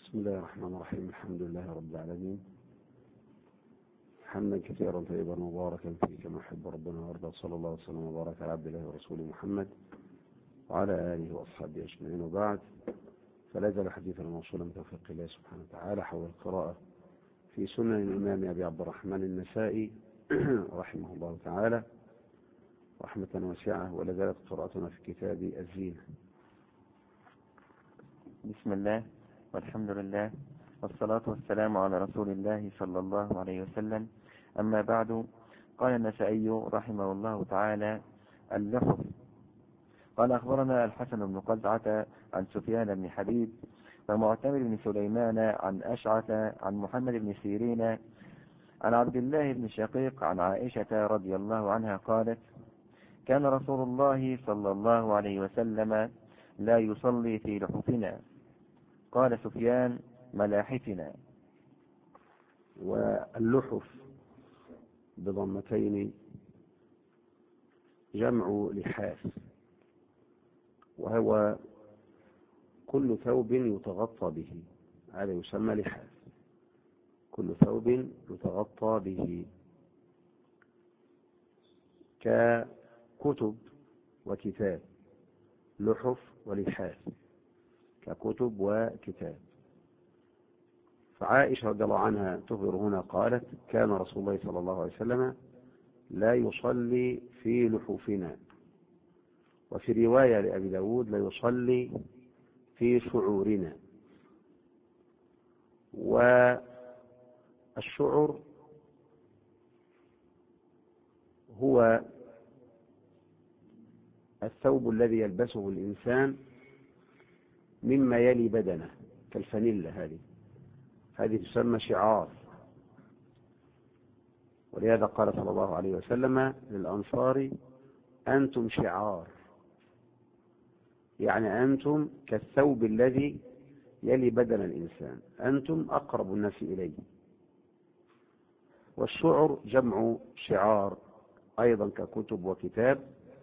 بسم الله الرحمن الرحيم. الحمد لله رب العالمين، حمدا كثيرا طيبا مباركا فيه كما يحب ربنا ويرضى. صلى الله وسلم وبارك على عبد الله ورسوله محمد وعلى آله وأصحابه أجمعين، وبعد. فلا زال حديثنا موصولا بتوفيق الله سبحانه وتعالى حول القراءة في سنن الإمام أبي عبد الرحمن النسائي رحمه الله تعالى رحمة واسعة. ولا زالت قراءتنا في كتاب الزينة. بسم الله والحمد لله والصلاة والسلام على رسول الله صلى الله عليه وسلم. أما بعد، قال النسائي رحمه الله تعالى: اللحف. قال: أخبرنا الحسن بن قزعة عن سفيان بن حبيب ومعتمر بن سليمان عن أشعث عن محمد بن سيرين عن عبد الله بن شقيق عن عائشة رضي الله عنها قالت: كان رسول الله صلى الله عليه وسلم لا يصلي في لحفنا. قال سفيان: ملاحفنا. واللحف بضمتين جمع لحاف، وهو كل ثوب يتغطى به، هذا يسمى لحاف. كل ثوب يتغطى به ككتب وكتاب، لحف ولحاف ككتب وكتاب. فعائشة رضي الله عنها تخبر هنا قالت: كان رسول الله صلى الله عليه وسلم لا يصلي في لحوفنا. وفي رواية لأبي داود: لا يصلي في شعورنا. والشعر هو الثوب الذي يلبسه الإنسان مما يلي بدنه، كالفانيلا. هذه تسمى شعار. ولهذا قال صلى الله عليه وسلم للأنصار: أنتم شعار، يعني أنتم كالثوب الذي يلي بدن الإنسان، أنتم أقرب الناس إليه. والشعر جمع شعار أيضا ككتب وكتاب.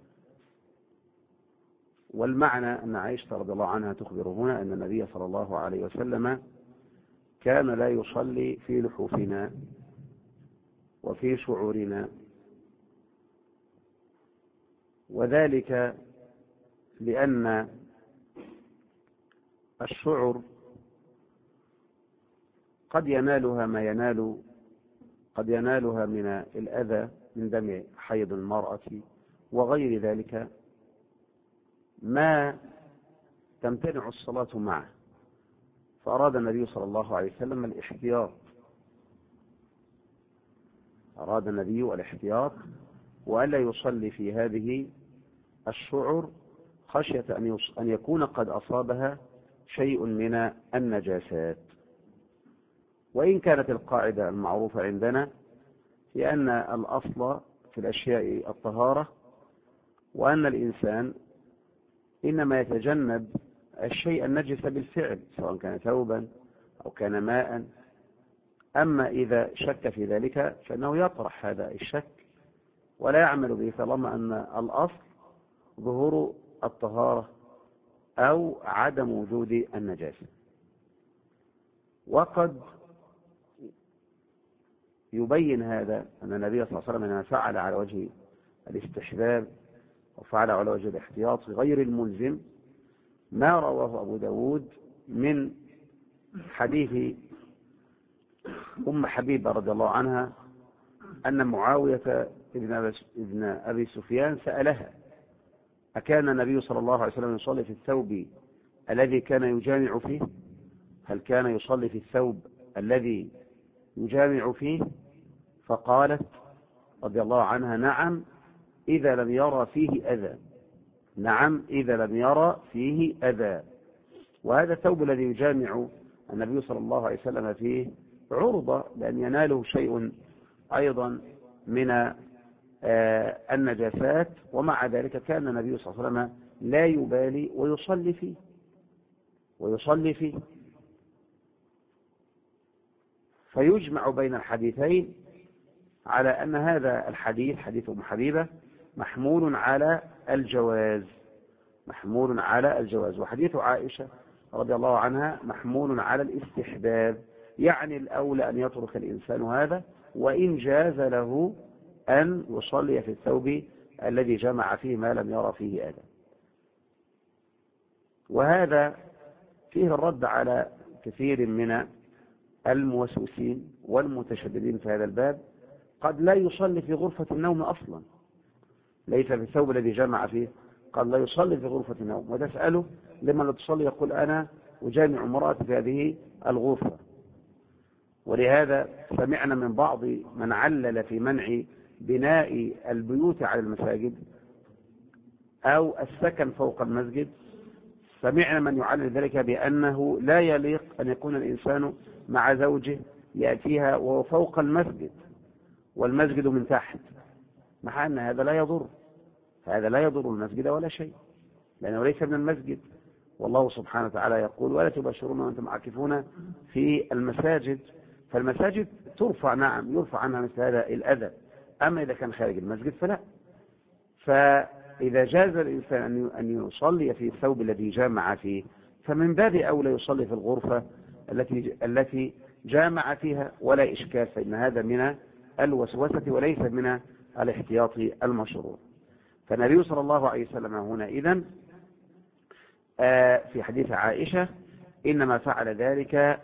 والمعنى أن عائشة رضي الله عنها تخبر هنا أن النبي صلى الله عليه وسلم كان لا يصلي في لحوفنا وفي شعورنا، وذلك لأن الشعر قد ينالها ما ينال، قد ينالها من الأذى من دم حيض المرأة وغير ذلك ما تمتنع الصلاة معه. فأراد النبي صلى الله عليه وسلم الاحتياط، أراد النبي الاحتياط وألا يصلي في هذه الشعر خشية أن يكون قد أصابها شيء من النجاسات. وإن كانت القاعدة المعروفة عندنا في أن الأصل في الأشياء الطهارة، وأن الإنسان إنما يتجنب الشيء النجس بالفعل، سواء كان ثوبا أو كان ماء. أما إذا شك في ذلك فإنه يطرح هذا الشك ولا يعمل به، طالما أن الأصل ظهور الطهارة أو عدم وجود النجاسة. وقد يبين هذا أن النبي صلى الله عليه وسلم إنما فعل على وجه الاستحباب وفعل على وجه الاحتياط غير الملزم ما رواه أبو داود من حديث أم حبيبة رضي الله عنها أن معاوية ابن أبي سفيان سألها: أكان النبي صلى الله عليه وسلم يصلي في الثوب الذي كان يجامع فيه؟ هل كان يصلي في الثوب الذي يجامع فيه؟ فقالت رضي الله عنها: نعم، إذا لم يرى فيه أذى. نعم، إذا لم يرى فيه أذى. وهذا الثوب الذي يجامع النبي صلى الله عليه وسلم فيه عرضة لأن يناله شيء أيضا من النجاسات، ومع ذلك كان النبي صلى الله عليه وسلم لا يبالي ويصلي فيه. فيجمع بين الحديثين على أن هذا الحديث، حديث أم حبيبة، محمول على الجواز. وحديث عائشة رضي الله عنها محمول على الاستحباب، يعني الأولى أن يترك الإنسان هذا، وإن جاز له أن يصلي في الثوب الذي جمع فيه ما لم يرى فيه أذى. وهذا فيه الرد على كثير من الموسوسين والمتشددين في هذا الباب، قد لا يصلي في غرفة النوم أصلا، ليس في الثوب الذي جمع فيه، قد لا يصلي في غرفة النوم، وتسأله لما لا تصلي يقول أنا أجامع امرأتي في هذه الغرفة. ولهذا سمعنا من بعض من علل في منع بناء البيوت على المساجد أو السكن فوق المسجد، سمعنا من يعلل ذلك بأنه لا يليق أن يكون الإنسان مع زوجه يأتيها وهو فوق المسجد والمسجد من تحت، مع أن هذا لا يضر، هذا لا يضر المسجد ولا شيء، لأنه ليس من المسجد. والله سبحانه وتعالى يقول ولا تباشرون وأنتم عاكفون في المساجد. فالمساجد ترفع، نعم يرفع عنها مثل هذا الأذى، أما إذا كان خارج المسجد فلا. فإذا جاز الإنسان أن يصلي في الثوب الذي جامع فيه، فمن باب أولى يصلي في الغرفة التي جامع فيها ولا إشكال، فإن هذا من الوسوسة وليس من الاحتياط المشروع. فالنبي صلى الله عليه وسلم هنا إذن في حديث عائشة إنما فعل ذلك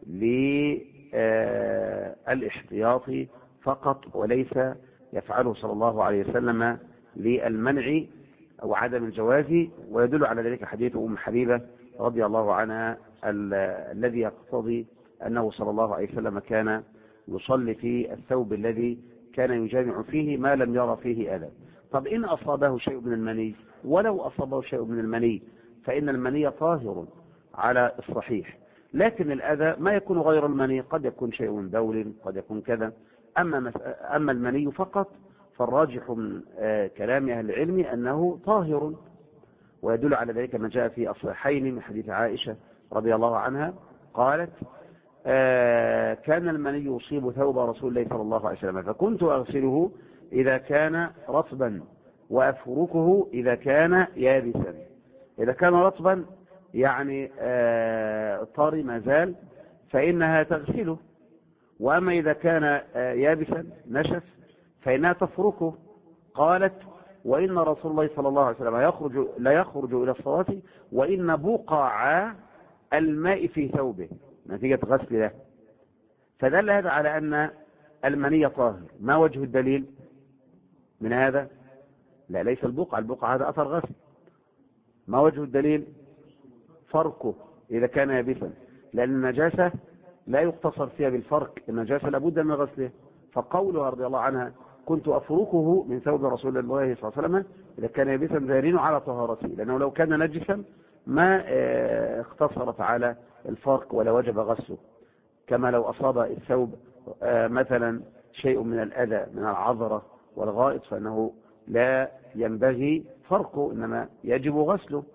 للاحتياط فقط، وليس يفعله صلى الله عليه وسلم للمنع أو عدم الجواز. ويدل على ذلك حديث أم حبيبة رضي الله عنها الذي يقتضي أنه صلى الله عليه وسلم كان يصلي في الثوب الذي كان يجامع فيه ما لم يرى فيه أذى. طب إن أصابه شيء من المني، ولو أصابه شيء من المني فإن المني طاهر على الصحيح، لكن الأذى ما يكون غير المني، قد يكون شيء من بول، قد يكون كذا. أما المني فقط فالراجح من كلام أهل العلم أنه طاهر. ويدل على ذلك ما جاء في الصحيحين من حديث عائشة رضي الله عنها قالت كان المني يصيب ثوب رسول الله صلى الله عليه وسلم فكنت أغسله إذا كان رطبا وأفركه إذا كان يابسا. إذا كان رطبا يعني طري ما زال فإنها تغسله، وأما إذا كان يابسا نشف فإنها تفركه. قالت وإن رسول الله صلى الله عليه وسلم لا يخرج إلى الصلاة وإن بقع الماء في ثوبه نتيجة غسل له. فدل هذا على أن المني طاهر. ما وجه الدليل من هذا؟ لا، ليس البقع هذا أثر غسل. ما وجه الدليل؟ فركه إذا كان يابسا، لأن النجاسة لا يقتصر فيها بالفرك، النجاسة لابد من غسله. فقولها رضي الله عنها كنت أفركه من ثوب رسول الله صلى الله عليه وسلم إذا كان يابسا دليل على طهارته، لأنه لو كان نجسا ما اختصرت على الفرق ولا وجب غسله. كما لو أصاب الثوب مثلا شيء من الأذى من العذرة والغائط فإنه لا ينبغي فرقه، إنما يجب غسله.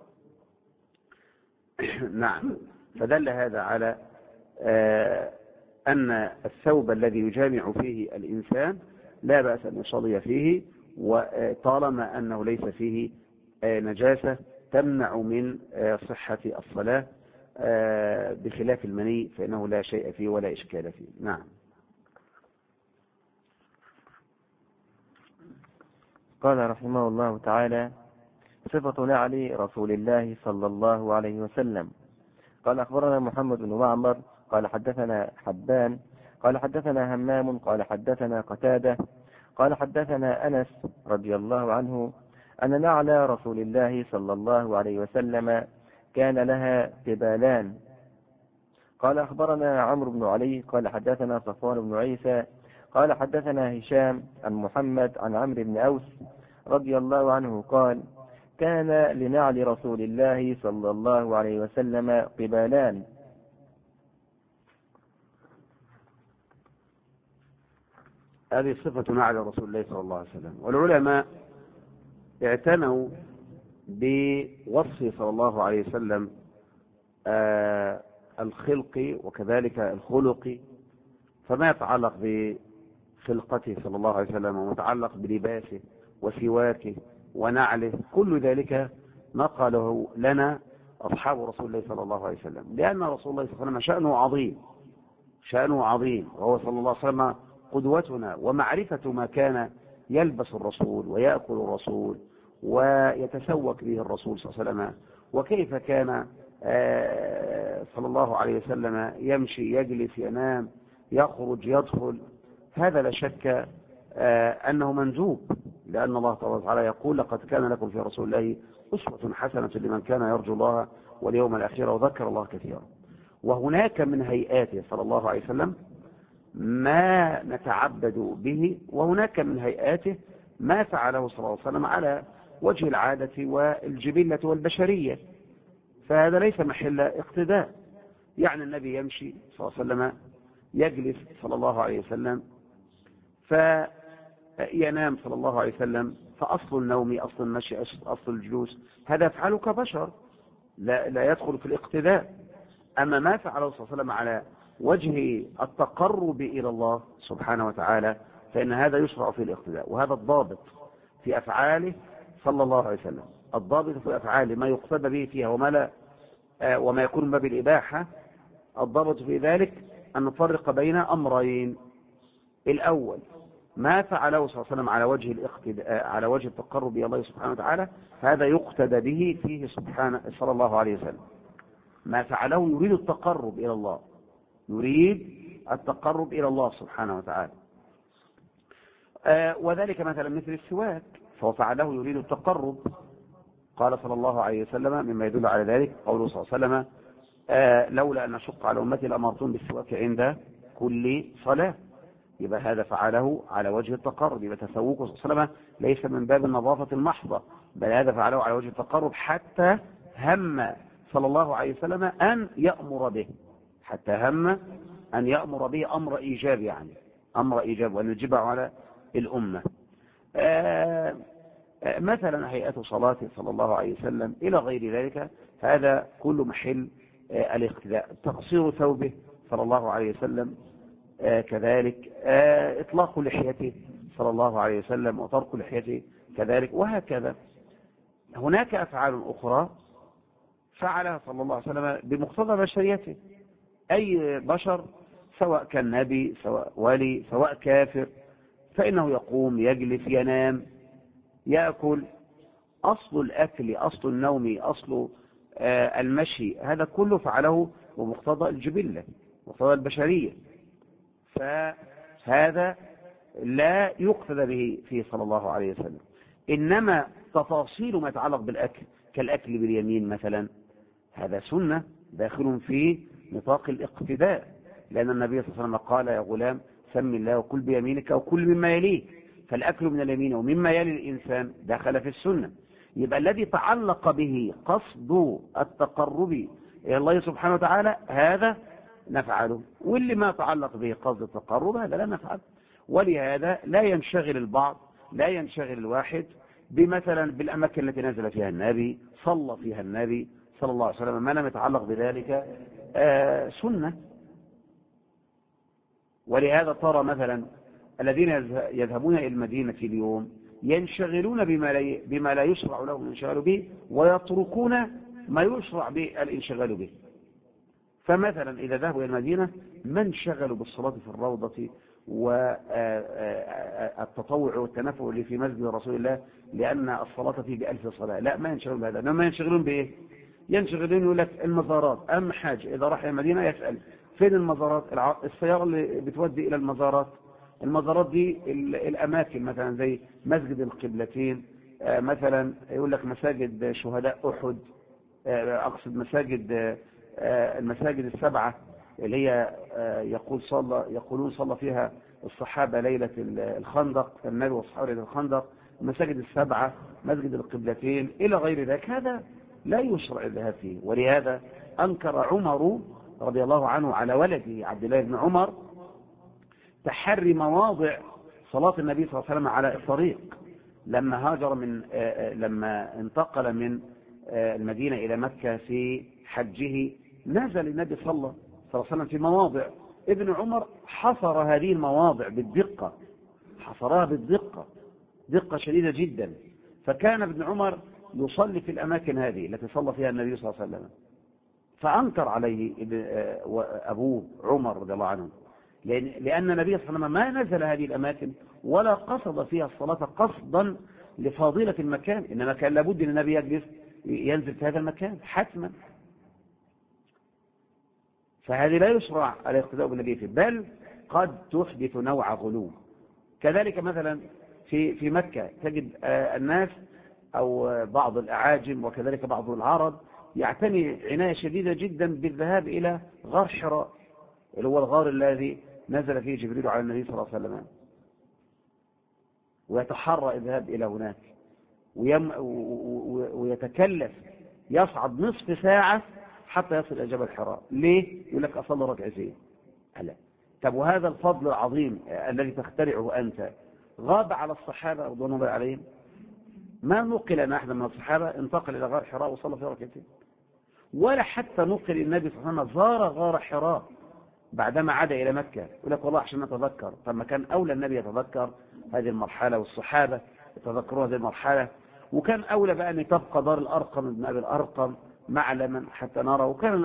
نعم. فدل هذا على أن الثوب الذي يجامع فيه الإنسان لا بأس أن يصلي فيه، وطالما أنه ليس فيه نجاسة تمنع من صحة الصلاة، بخلاف المني فإنه لا شيء فيه ولا إشكال فيه. نعم. قال رحمه الله تعالى صفة نعل رسول الله صلى الله عليه وسلم. قال أخبرنا محمد بن معمر قال حدثنا حبان قال حدثنا همام قال حدثنا قتادة قال حدثنا أنس رضي الله عنه أن نعل رسول الله صلى الله عليه وسلم كان لها قبالان. قال أخبرنا عمرو بن علي قال حدثنا صفوان بن عيسى قال حدثنا هشام عن محمد عن عمرو بن أوس رضي الله عنه قال كان لنعل رسول الله صلى الله عليه وسلم قبالان. هذه صفة نعل رسول الله صلى الله عليه وسلم. والعلماء اعتنوا بوصفه صلى الله عليه وسلم الخلق وكذلك الخلق، فما يتعلق بخلقته صلى الله عليه وسلم ومتعلق بلباسه وسواكه ونعله كل ذلك نقله لنا أصحاب رسول الله صلى الله عليه وسلم، لأن رسول الله صلى الله عليه وسلم شأنه عظيم، وهو صلى الله عليه وسلم قدوتنا، ومعرفة ما كان يلبس الرسول ويأكل الرسول ويتسوق به الرسول صلى الله عليه وسلم، وكيف كان صلى الله عليه وسلم يمشي، يجلس، ينام، يخرج، يدخل. هذا لا شك أنه منجوب، لأن الله تعالى يقول: لقد كان لكم في رسول الله أسوة حسنة لمن كان يرجو الله واليوم الآخر وذكر الله كثيرا. وهناك من هيئاته صلى الله عليه وسلم ما نتعبد به، وهناك من هيئاته ما فعله صلى الله عليه وسلم على وجه العادة والجبلة والبشرية، فهذا ليس محل اقتداء. يعني النبي يمشي صلى الله عليه وسلم، يجلس صلى الله عليه وسلم، فينام صلى الله عليه وسلم، فأصل النوم، أصل المشي، أصل الجلوس، هذا يفعله كبشر، لا يدخل في الاقتداء. أما ما فعله صلى الله عليه وسلم على وجه التقرب إلى الله سبحانه وتعالى فإن هذا يشرع في الاقتداء. وهذا الضابط في أفعاله صلى الله عليه وسلم، الضابط في أفعاله ما يقتدى به فيها وما يكون من باب الإباحة. الضابط في ذلك أن نفرق بين أمرين: الأول ما فعله صلى الله عليه وسلم على وجه الاقتداء، على وجه التقرب إلى الله سبحانه وتعالى، هذا يقتدى به فيه سبحانه صلى الله عليه وسلم. ما فعله يريد التقرب إلى الله، يريد التقرب إلى الله سبحانه وتعالى. وذلك مثلا مثل السواك، فهو فعله يريد التقرب. قال صلى الله عليه وسلم مما يدل على ذلك قوله صلى الله عليه وسلم: لولا أن أشق على أمتي لأمرتهم بالسواك عند كل صلاة. يبقى هذا فعله على وجه التقرب، يبقى تسوقه صلى الله عليه وسلم ليس من باب النظافة المحضة، بل هذا فعله على وجه التقرب، حتى هم صلى الله عليه وسلم أن يأمر به، حتى هم أن يأمر به أمر إيجاب، يعني أمر إيجاب، وأن يجب على الأمة. مثلا هيئة صلاته صلى الله عليه وسلم إلى غير ذلك، هذا كل محل الاقتداء. تقصير ثوبه صلى الله عليه وسلم كذلك، إطلاق لحيته صلى الله عليه وسلم وترك لحيته كذلك، وهكذا. هناك أفعال أخرى فعلها صلى الله عليه وسلم بمقتضى بشريته. أي بشر، سواء كان نبي، سواء ولي، سواء كافر، فإنه يقوم، يجلس، ينام، يأكل. أصل الأكل، أصل النوم، أصل المشي، هذا كله فعله بمقتضى الجبلة، مقتضى البشرية، فهذا لا يقتدى به فيه صلى الله عليه وسلم. إنما تفاصيل ما يتعلق بالأكل كالأكل باليمين مثلا، هذا سنة داخل في نطاق الاقتداء، لأن النبي صلى الله عليه وسلم قال: يا غلام سم الله وكل بيمينك وكل مما يليك. فالأكل من اليمين ومما يلي الإنسان دخل في السنة. يبقى الذي تعلق به قصد التقرب إلى الله سبحانه وتعالى هذا نفعله، واللي ما تعلق به قصد التقرب هذا لا نفعله. ولهذا لا ينشغل البعض، لا ينشغل الواحد بمثلا بالأماكن التي نزل فيها النبي، صلى فيها النبي صلى الله عليه وسلم، ما لم يتعلق بذلك سنة. ولهذا ترى مثلا الذين يذهبون إلى المدينة اليوم ينشغلون بما لا يشرع لهم الانشغال به، ويتركون ما يشرع بالانشغال به. فمثلا إذا ذهبوا إلى المدينة ما انشغلوا بالصلاة في الروضة والتطوع والتنفع اللي في مسجد رسول الله، لأن الصلاة فيه ب1000 صلاة، لا، ما ينشغلون بهذا. إنما ينشغلون بإيه؟ ينشغلون يقول لك المزارات أهم حاجة. إذا راح المدينة يسأل فين المزارات، السيارة اللي بتودي إلى المزارات. المزارات دي الأماكن مثلا زي مسجد القبلتين، مثلا يقول لك مساجد شهداء أحد، أقصد المساجد السبعة اللي هي يقولون صلى فيها الصحابة ليلة الخندق، النبي والصحابة ليلة الخندق. المساجد السبعة، مسجد القبلتين إلى غير ذلك، هذا لا يشرع الذهاب فيه. ولهذا أنكر عمر رضي الله عنه على ولده عبد الله بن عمر تحري مواضع صلاة النبي صلى الله عليه وسلم على الطريق. لما انتقل من المدينة إلى مكة في حجه، نزل النبي صلى الله عليه وسلم في مواضع. ابن عمر حصر هذه المواضع حصرها بالدقة، دقة شديدة جدا. فكان ابن عمر يصلي في الأماكن هذه التي صلى فيها النبي صلى الله عليه وسلم، فأنكر عليه أبوه عمر رضي الله عنه، لأن النبي صلى الله عليه وسلم ما نزل هذه الأماكن ولا قصد فيها الصلاة قصدا لفضيلة المكان، إنما كان لابد أن النبي يجلس ينزل في هذا المكان حتما. فهذه لا يشرع الاقتداء بالنبي فيه، بل قد تحدث نوع غلو. كذلك مثلا في مكة تجد الناس أو بعض الأعاجم وكذلك بعض العرب يعتني عناية شديدة جدا بالذهاب إلى غار حراء، اللي هو الغار الذي نزل فيه جبريل على النبي صلى الله عليه وسلم، ويتحرى الذهاب إلى هناك ويتكلف يصعد نصف ساعة حتى يصل إلى جبل حراء. ليه؟ يقول لك أصلي ركعتين. لا. طب وهذا الفضل العظيم الذي تخترعه أنت غاب على الصحابة رضوان الله عليهم؟ ما نقل أن أحد من الصحابة انتقل إلى غار حراء وصلى فيه ركعتين، ولا حتى نقل النبي صلى الله عليه وسلم زار غار حراء بعدما عاد إلى مكة. يقول لك والله عشان نتذكر. طب ما كان أولى النبي يتذكر هذه المرحلة والصحابة يتذكروا هذه المرحلة، وكان أولى بقى أن تبقى دار الأرقم بن أبي الأرقم معلما حتى نرى، وكان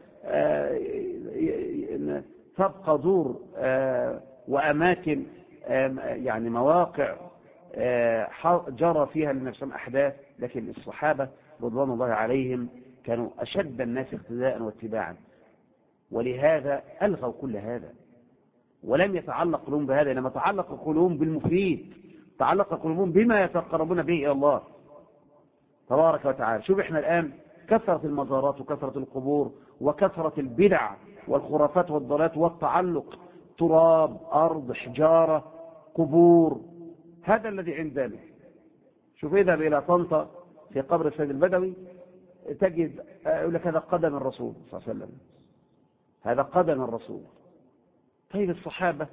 تبقى دور وأماكن يعني مواقع جرى فيها لنفسهم أحداث. لكن الصحابة رضوان الله عليهم كانوا أشد الناس اقتداء واتباعا، ولهذا ألغوا كل هذا ولم يتعلق قلوبهم بهذا، إنما تعلق قلوبهم بالمفيد، تعلق قلوبهم بما يتقربون به إلى الله تبارك وتعالى. شوف احنا الآن كثرة المزارات وكثرة القبور وكثرة البدع والخرافات والضلالات والتعلق، تراب، أرض، حجارة، قبور، هذا الذي عندنا. شوف اذهب إلى طنطا في قبر السيد البدوي تجد يقول لك هذا قدم الرسول صلى الله عليه وسلم، هذا قدم الرسول. طيب الصحابة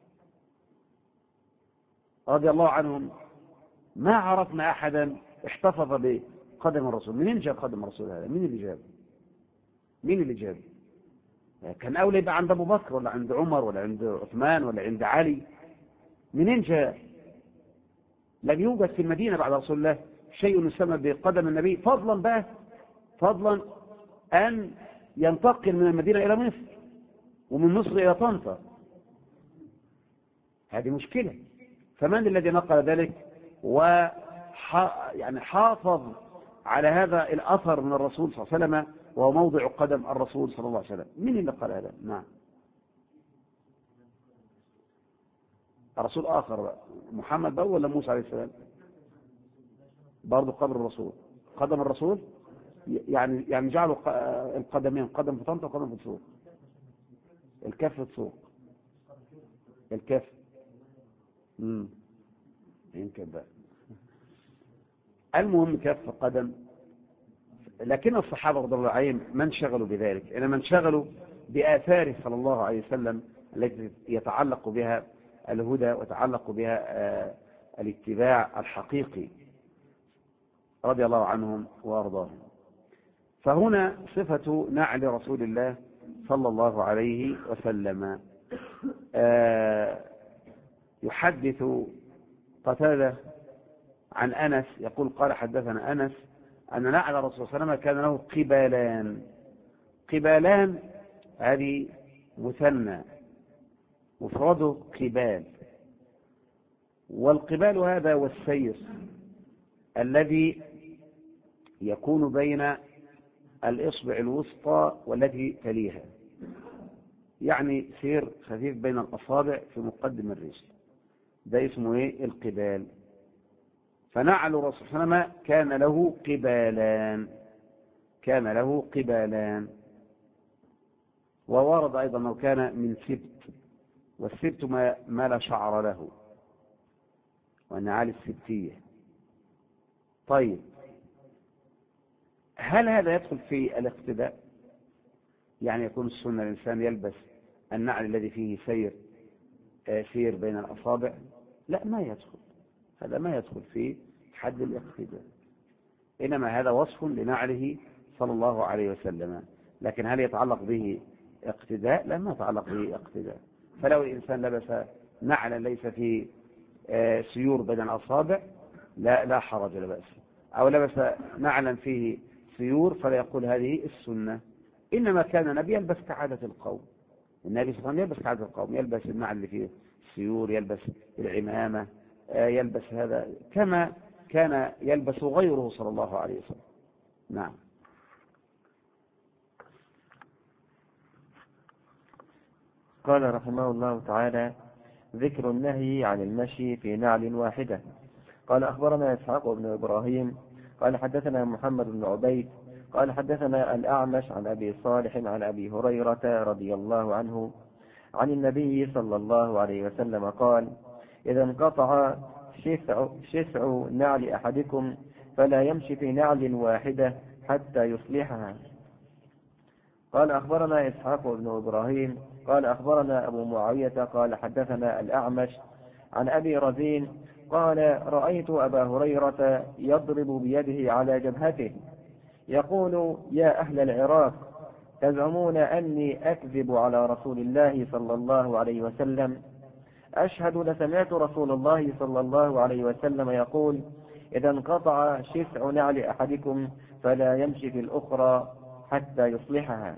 رضي الله عنهم ما عرفنا أحدا احتفظ بقدم الرسول. منين جاب قدم الرسول هذا؟ مين اللي جابه؟ مين اللي جابه؟ كان أولى يبقى عند أبو بكر ولا عند عمر ولا عند عثمان ولا عند علي. منين جاء؟ لم يوجد في المدينة بعد رسول الله شيء يسمى بقدم النبي، فضلا أن ينتقل من المدينة إلى مصر ومن مصر إلى طنطا. هذه مشكلة. فمن الذي نقل ذلك يعني حافظ على هذا الأثر من الرسول صلى الله عليه وسلم وهو موضع قدم الرسول صلى الله عليه وسلم؟ من اللي قال هذا؟ نعم، الرسول آخر، محمد بقى ولا موسى عليه السلام؟ برضه قبر الرسول، قدم الرسول يعني جعلوا القدمين، قدم في طنطا وقدم في السوق، الكف في السوق، الكف يمكن بقى. المهم كف قدم. لكن الصحابة رضي الله عليهم ما انشغلوا بذلك، إنما انشغلوا بآثاره صلى الله عليه وسلم التي يتعلق بها الهدى وتعلق بها الاتباع الحقيقي رضي الله عنهم وأرضاهم. فهنا صفة نعل رسول الله صلى الله عليه وسلم. يحدث قتادة عن أنس يقول قال حدثنا أنس أن نعل الرسول صلى الله عليه وسلم كان له قبالان. قبالان هذه مثنى، مفرده قبال، والقبال هذا والسير الذي يكون بين الإصبع الوسطى والتي تليها، يعني سير خفيف بين الأصابع في مقدم الرجل، ده اسمه ايه؟ القبال. فنعل الرسول صلى الله عليه وسلم كان له قبالان، كان له قبالان. وورد أيضا أنه كان من سبت، والسبت ما لا شعر له، والنعال السبتية. طيب هل هذا يدخل في الاقتداء؟ يعني يكون السنة الإنسان يلبس النعل الذي فيه سير بين الأصابع؟ لا، ما يدخل، هذا ما يدخل في حد الاقتداء، إنما هذا وصف لنعله صلى الله عليه وسلم. لكن هل يتعلق به اقتداء؟ لا، ما يتعلق به اقتداء. فلو الإنسان لبس نعلا ليس فيه سيور بين الأصابع لا حرج لا بأس. أو لبس نعلا فيه سيور فلا يقول هذه السنة. إنما كان النبي يلبس كعادة القوم. النبي صلى الله عليه وسلم يلبس كعادة القوم، يلبس النعل اللي فيه السيور، يلبس العمامة، يلبس هذا كما كان يلبس غيره صلى الله عليه وسلم. نعم. قال رحمه الله تعالى: ذكر النهي عن المشي في نعل واحدة. قال أخبرنا إسحاق بن إبراهيم قال حدثنا محمد بن عبيد قال حدثنا الأعمش عن أبي صالح عن أبي هريرة رضي الله عنه عن النبي صلى الله عليه وسلم قال: إذا انقطع شسع نعل أحدكم فلا يمشي في نعل واحدة حتى يصلحها. قال أخبرنا إسحاق بن إبراهيم قال أخبرنا أبو معاوية قال حدثنا الأعمش عن أبي رزين قال: رأيت أبا هريرة يضرب بيده على جبهته يقول: يا أهل العراق، تزعمون أني أكذب على رسول الله صلى الله عليه وسلم؟ أشهد لسمعت رسول الله صلى الله عليه وسلم يقول: إذا انقطع شسع نعل أحدكم فلا يمشي في الأخرى حتى يصلحها.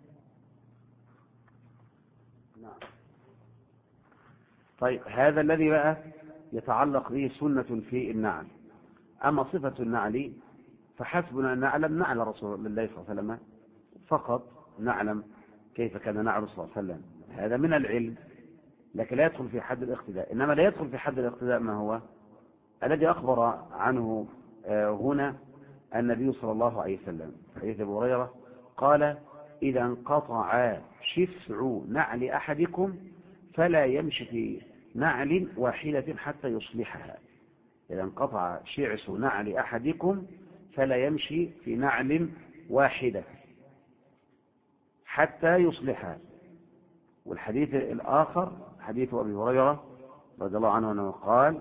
طيب، هذا الذي بقى يتعلق به سنة في النعل. أما صفة النعل فحسبنا أن نعلم نعل رسول الله صلى الله عليه وسلم فقط، نعلم كيف كان نعل صلى الله عليه وسلم، هذا من العلم، لكن لا يدخل في حد الاقتداء. إنما لا يدخل في حد الاقتداء ما هو الذي أخبر عنه هنا النبي صلى الله عليه وسلم، حديث أبي هريرة قال: إذا انقطع شسع نعل أحدكم فلا يمشي في نعل واحدة حتى يصلحها. إذا انقطع شعث نعل أحدكم فلا يمشي في نعل واحدة حتى يصلحها. والحديث الآخر حديث أبي هريرة رضي الله عنه أنه قال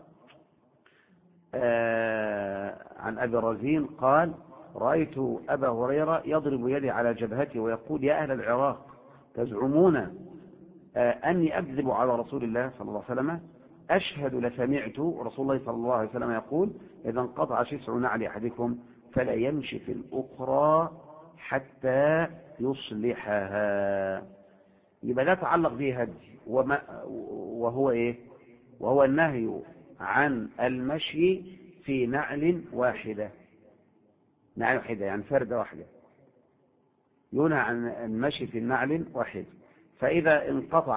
عن أبي رزين قال: رأيت أبا هريرة يضرب يدي على جبهته ويقول: يا أهل العراق، تزعمون أني أكذب على رسول الله صلى الله عليه وسلم؟ أشهد لسمعت رسول الله صلى الله عليه وسلم يقول: إذا انقطع شسع نعل أحدكم فلا يمشي في الأخرى حتى يصلحها. يبقى لا تعلق به هدي، وهو إيه؟ وهو النهي عن المشي في نعل واحدة. نعل واحدة يعني فردة واحدة، ينهى عن المشي في النعل واحد. فإذا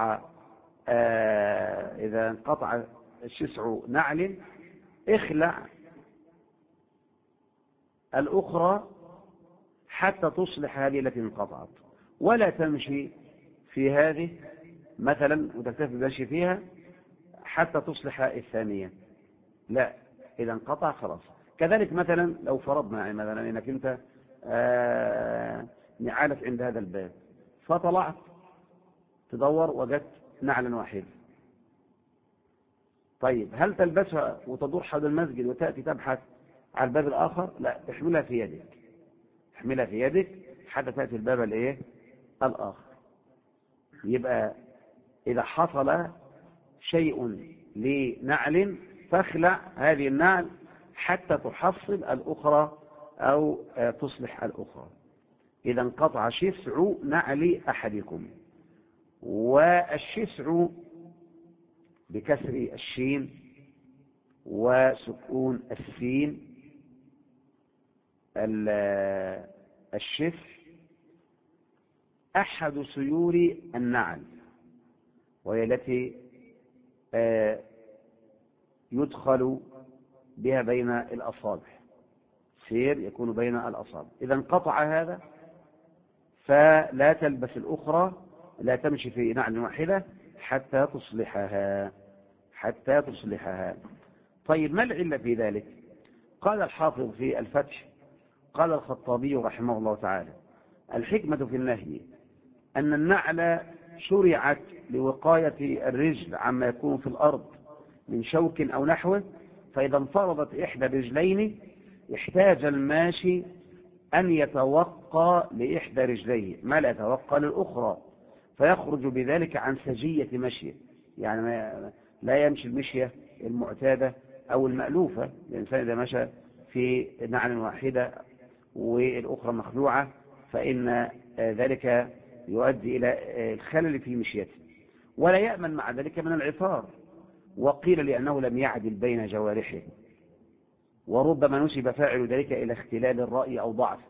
انقطع شسع نعل اخلع الأخرى حتى تصلح هذه التي انقطعت، ولا تمشي في هذه مثلا وتكتفي بمشي فيها حتى تصلح الثانية، لا، إذا انقطع خلاص. كذلك مثلا لو فرضنا يعني مثلا إنك أنت نعالت عند هذا الباب فطلعت تدور وجدت نعلا واحد، طيب هل تلبسها وتدور حول المسجد وتأتي تبحث على الباب الآخر؟ لا، احملها في يدك، احملها في يدك حتى تأتي الباب الآخر. يبقى إذا حصل شيء لنعل فاخلع هذه النعل حتى تحصل الأخرى أو تصلح الأخرى. إذا انقطع شسع نعل أحدكم. والشسع بكسر الشين وسكون السين، الشسع أحد سيور النعل، وهي التي يدخل بها بين الأصابع، سير يكون بين الأصابع. إذا انقطع هذا فلا تلبس الأخرى، لا تمشي في نعل واحدة حتى تصلحها. طيب، ما العلة في ذلك؟ قال الحافظ في الفتح قال الخطابي رحمه الله تعالى: الحكمة في النهي أن النعل شرعت لوقاية الرجل عما يكون في الأرض من شوك أو نحوه، فإذا انفرضت إحدى الرجلين احتاج الماشي أن يتوقى لإحدى رجليه ما لا يتوقى للأخرى، فيخرج بذلك عن سجية مشيه، يعني لا يمشي المشية المعتادة أو المألوفة. الإنسان إذا مشى في نعل واحدة والأخرى مخلوعة فإن ذلك يؤدي إلى الخلل في مشيته، ولا يأمن مع ذلك من العثار. وقيل لأنه لم يعدل بين جوارحه، وربما نسب فاعل ذلك إلى اختلال الرأي أو ضعف.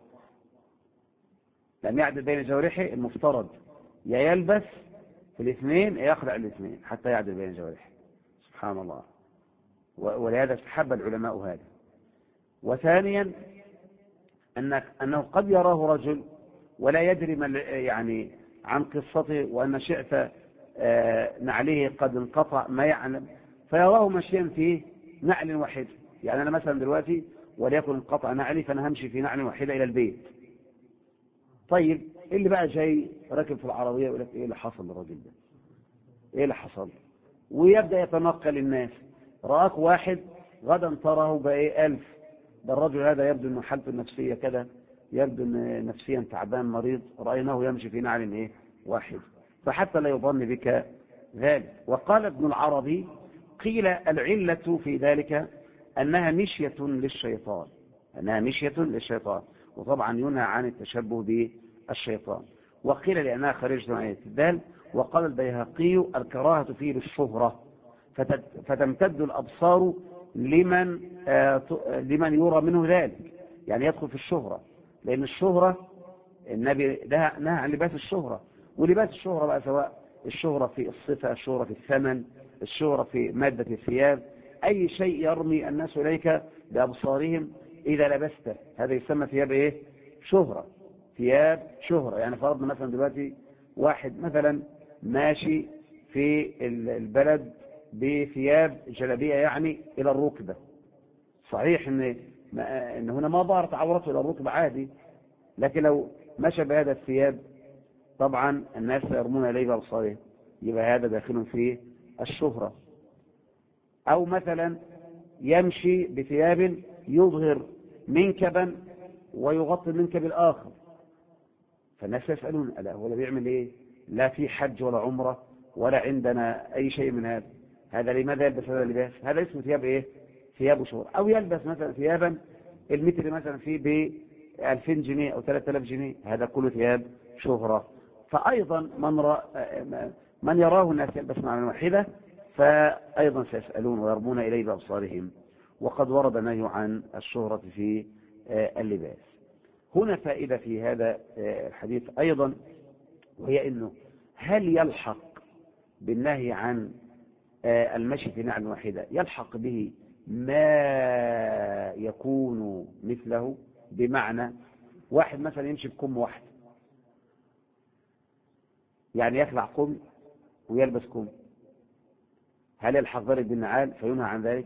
لم يعدل بين جوارحه المفترض يا يلبس في الاثنين يا يخلع الاثنين حتى يعدل بين جوارحه. سبحان الله. ولهذا استحب العلماء هذا. وثانيا أنه قد يراه رجل ولا يدري يعني عن قصته، وأن شئت نعله قد انقطع ما يعلم، فيراه مشيا في نعل واحد. يعني أنا مثلا دلوقتي وليكن انقطع نعلي، فأنا همشي في نعل واحدة إلى البيت. طيب اللي بقى جاي راكب في العربية يقول لك إيه اللي حصل للراجل ده؟ إيه اللي حصل؟ ويبدأ يتنقل الناس. رآك واحد غدا تراه بقى 1000. ده الرجل هذا يبدو أنه حالته النفسية كده، يبدو أنه نفسيا تعبان مريض، رأيناه يمشي في نعل واحد، فحتى لا يظن بك ذلك. وقال ابن العربي قيل العلة في ذلك أنها مشية للشيطان، أنها مشية للشيطان، وطبعا ينهى عن التشبه بالشيطان. وقيل لأنها خارجة عن الاعتدال. وقال البيهقي الكراهة فيه للشهرة، فتمتد الأبصار لمن يرى منه ذلك، يعني يدخل في الشهرة. لأن الشهرة النبي نهى عن لباس الشهرة، ولباس الشهرة بقى سواء الشهرة في الصفة، الشهرة في الثمن، الشهرة في مادة الثياب، أي شيء يرمي الناس إليك بأبصارهم إذا لبسته هذا يسمى ثياب إيه؟ شهرة. ثياب شهرة. يعني فرضنا مثلا دلوقتي واحد مثلا ماشي في البلد بثياب جلبية يعني إلى الركبة، صحيح إن هنا ما ظهرت عورته إلى الركبة عادي، لكن لو مشى بهذا الثياب طبعا الناس يرمون إليه بأبصارهم، يبقى هذا داخل في الشهرة. أو مثلا يمشي بثياب يظهر منكبا ويغطي المنكب الآخر، فالناس يسألون ألا هو بيعمل إيه؟ لا في حج ولا عمرة ولا عندنا أي شيء من هذا، هذا لماذا يلبس هذا اللباس؟ هذا اسمه ثياب إيه؟ ثياب شهرة. أو يلبس مثلا ثيابا المتر مثلا فيه ب 2000 جنيه أو 3000 جنيه، هذا كله ثياب شهرة. فأيضا من يراه الناس يلبس نعلا واحدة فأيضا سيسألون ويرمون إليه بأبصارهم. وقد ورد النهي عن الشهرة في اللباس. هنا فائدة في هذا الحديث أيضا، وهي أنه هل يلحق بالنهي عن المشي في نعل واحدة يلحق به ما يكون مثله؟ بمعنى واحد مثلا يمشي بكم واحد، يعني يخلع كم ويلبس كم، هل يلحق ذلك بالنعال فينهى عن ذلك؟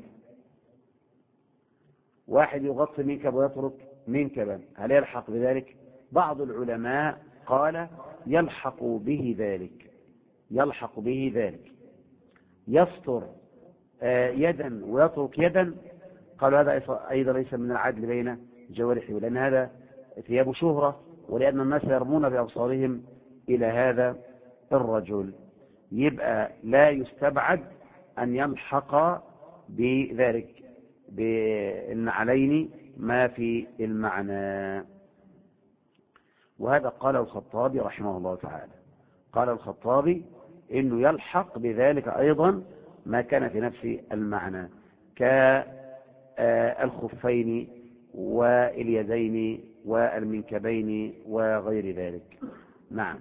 واحد يغطي منكب ويترك منكبا، هل يلحق بذلك؟ بعض العلماء قال يلحق به ذلك، يلحق به ذلك، يستر يدا ويترك يدا. قالوا هذا أيضا ليس من العدل بين جوارحه، لأن هذا ثياب شهرة، ولأن الناس يرمون بأبصارهم إلى هذا الرجل. يبقى لا يستبعد أن يلحق بذلك بالنعلين ما في المعنى. وهذا قال الخطابي رحمه الله تعالى، قال الخطابي إنه يلحق بذلك أيضا ما كان في نفس المعنى كالخفين واليدين والمنكبين وغير ذلك. نعم،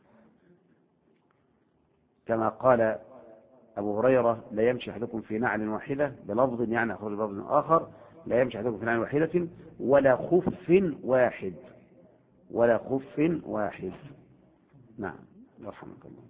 كما قال أبو هريرة لا يمشي أحدكم في نعل واحدة، بلفظ يعني أخرج بلفظ آخر لا يمشي أحدكم في نعل واحدة ولا خف واحد، ولا خف واحد. نعم، رحمك الله.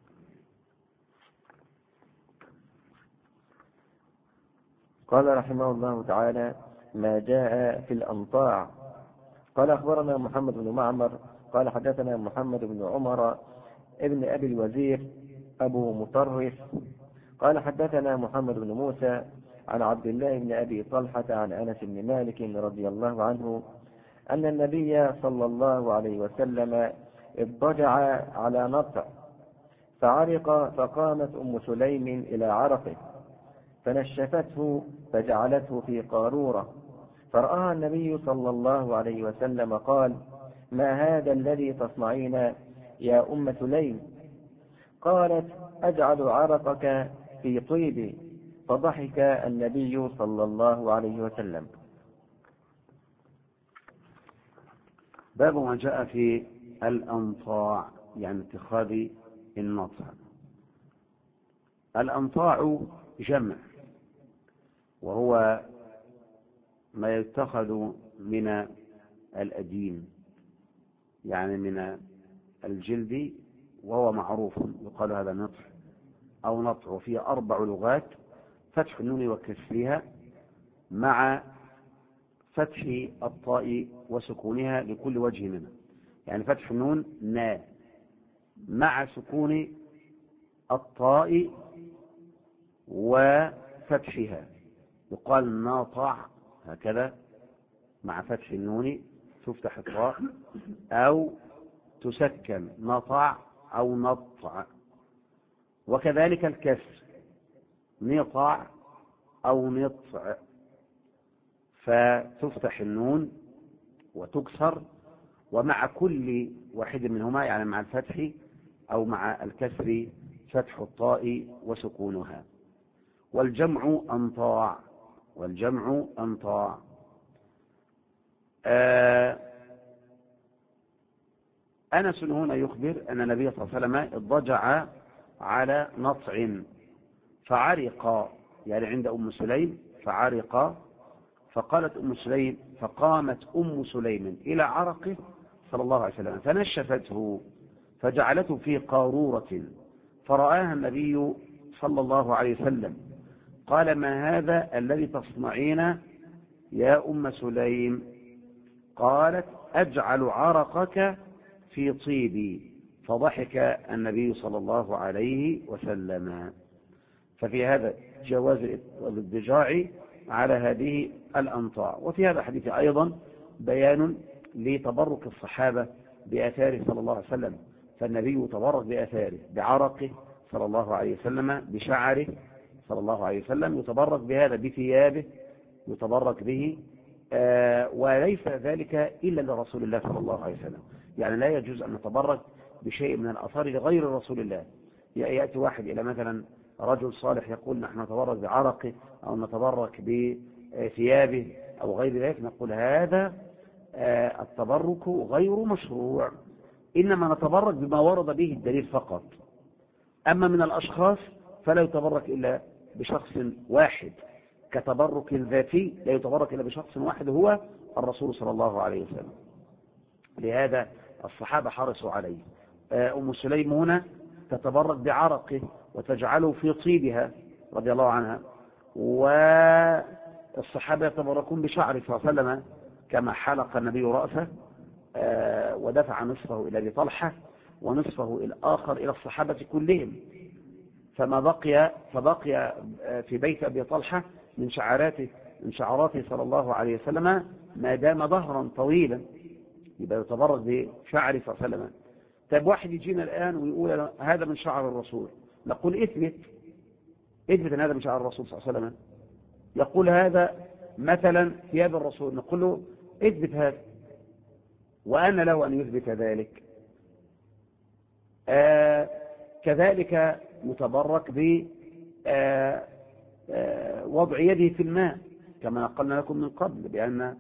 قال رحمه الله تعالى ما جاء في الأنطاع. قال أخبرنا محمد بن معمر قال حدثنا محمد بن عمر ابن أبي الوزير أبو مطرف قال حدثنا محمد بن موسى عن عبد الله بن أبي طلحة عن أنس بن مالك رضي الله عنه أن النبي صلى الله عليه وسلم اضطجع على نطع فعرق، فقامت أم سليم إلى عرقه فنشفته فجعلته في قارورة فرآها النبي صلى الله عليه وسلم قال: ما هذا الذي تصنعين يا أم سليم؟ قالت: أجعل عرقك في طيبي. فضحك النبي صلى الله عليه وسلم. باب ما جاء في الأنطاع، يعني اتخاذ النطع. الأنطاع جمع، وهو ما يتخذ من الأديم، يعني من الجلد، وهو معروف يقال هذا نطع أو نطع. وفيه 4 لغات: فتح النون وكسرها مع فتح الطاء وسكونها لكل وجه منها، يعني فتح النون نا مع سكون الطاء وفتحها يقال ناطع، هكذا مع فتح النون تفتح الطاء، أو تسكن نطع أو نطع. وكذلك الكسر نطع أو نطع، فتفتح النون وتكسر، ومع كل واحد منهما يعني مع الفتح أو مع الكسر فتح الطاء وسكونها. والجمع أنطاع، والجمع أنطاع. أنس هنا يخبر أن النبي صلى الله عليه وسلم اضطجع على نطع فعرق، يعني عند أم سليم فعرق، فقالت أم سليم: فقامت أم سليم إلى عرقه صلى الله عليه وسلم فنشفته فجعلته في قارورة، فرآها النبي صلى الله عليه وسلم قال: ما هذا الذي تصنعين يا أم سليم؟ قالت: أجعل عرقك في طيبي. فضحك النبي صلى الله عليه وسلم. ففي هذا جواز الاضطجاع على هذه الأنطاع. وفي هذا الحديث أيضا بيان لتبرك الصحابة بآثاره صلى الله عليه وسلم، فالنبي تبرك بآثاره، بعرقه صلى الله عليه وسلم، بشعره صلى الله عليه وسلم، يتبرك بهذا، بثيابه يتبرك به، وليس ذلك إلا لرسول الله صلى الله عليه وسلم. يعني لا يجوز أن نتبرك بشيء من الآثار لغير رسول الله. يأتي واحد إلى مثلا رجل صالح يقول نحن نتبرك بعرقه أو نتبرك بثيابه أو غير ذلك، نقول هذا التبرك غير مشروع، إنما نتبرك بما ورد به الدليل فقط. أما من الأشخاص فلا يتبرك إلا بشخص واحد، كتبرك ذاتي لا يتبرك إلا بشخص واحد هو الرسول صلى الله عليه وسلم. لهذا الصحابة حرصوا عليه. أم سليم هنا تتبرك بعرقه وتجعله في طيبها رضي الله عنها، والصحابة يتبركون بشعره صلى الله عليه وسلم، كما حلق النبي رأسه ودفع نصفه إلى أبي طلحة ونصفه الآخر إلى الصحابة كلهم، فبقي في بيت أبي طلحة من شعراته صلى الله عليه وسلم ما دام ظهرا طويلا، يبقى يتبرك بشعره صلى الله عليه وسلم. طيب واحد يجينا الآن ويقول هذا من شعر الرسول، نقول اثبت ان هذا من شعر الرسول صلى الله عليه وسلم. يقول هذا مثلا ثياب الرسول، نقول له اثبت هذا، وأنا له أن يثبت ذلك. كذلك يتبرك بوضع يده في الماء، كما نقلنا لكم من قبل بأن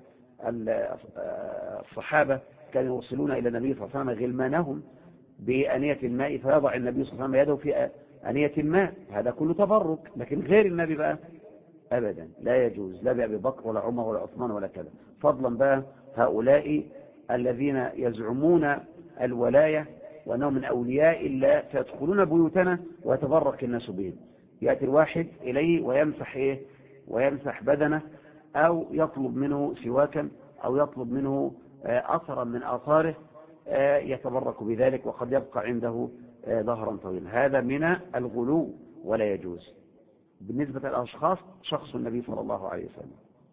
الصحابة كانوا يوصلون إلى النبي صلى الله عليه وسلم غلمانهم بأنية الماء، فيضع النبي صلى الله عليه وسلم يده في أنية الماء، هذا كله تبرك. لكن غير النبي بقى أبدا لا يجوز، لا بأبي بكر ولا عمر ولا عثمان ولا كذا، فضلا بقى هؤلاء الذين يزعمون الولاية وأنهم من أولياء الله فيدخلون بيوتنا ويتبرك الناس بهم. يأتي الواحد إليه ويمسح بدنه، أو يطلب منه سواكا، أو يطلب منه أثرا من آثاره، يتبرك بذلك، وقد يبقى عنده ظهرا طويلا. هذا من الغلو ولا يجوز بالنسبة للأشخاص، شخص النبي صلى الله عليه وسلم.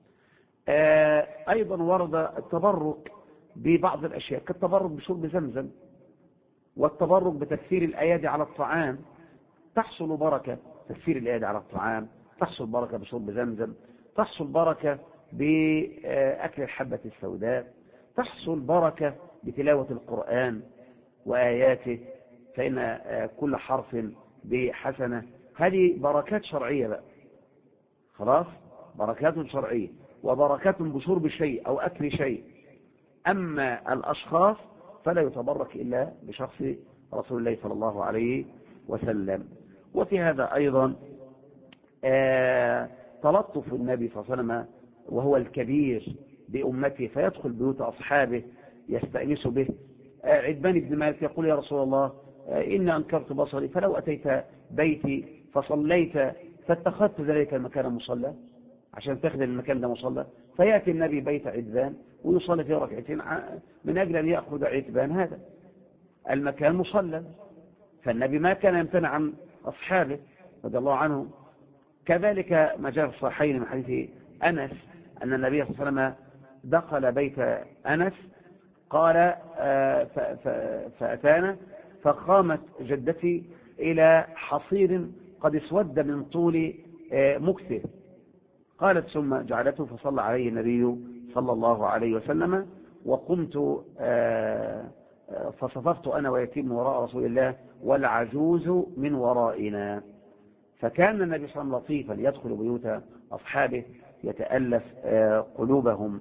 أيضا ورد التبرك ببعض الأشياء كالتبرك بشرب زمزم، والتبرك بتكثير الأيادي على الطعام، تحصل بركة تكثير الأيادي على الطعام، تحصل بركة بشرب زمزم، تحصل بركة بأكل الحبة السوداء، تحصل بركة بتلاوة القرآن وآياته، فإن كل حرف بحسنة. هذه بركات شرعية بقى، خلاص، بركات شرعية، وبركات بشرب شيء أو أكل شيء. أما الأشخاص فلا يتبرك إلا بشخص رسول الله صلى الله عليه وسلم. وفي هذا أيضا تلطف النبي صلى الله عليه وسلم وهو الكبير بأمته، فيدخل بيوت أصحابه يستأنس به. عتبان بن مالك يقول: يا رسول الله، إن أنكرت بصري، فلو أتيت بيتي فصليت فاتخذت ذلك المكان مصلى، عشان تاخذ المكان ده مصلى. فيأتي النبي بيت عتبان ويصلي فيه ركعتين من أجل أن يأخذ عتبان هذا المكان مصلى. فالنبي ما كان يمتنع عن أصحابه رضي الله عنهم. كذلك ما جاء في الصحيحين من حديث أنس أن النبي صلى الله عليه وسلم دخل بيت أنس، قال: فأتانا فقامت جدتي إلى حصير قد اسود من طول مكثه، قالت: ثم جعلته فصلى عليه النبي صلى الله عليه وسلم، وقمت فصففت أنا ويتيم وراء رسول الله والعجوز من ورائنا. فكان النبي صلى الله عليه وسلم لطيفا يدخل بيوت أصحابه يتألف قلوبهم.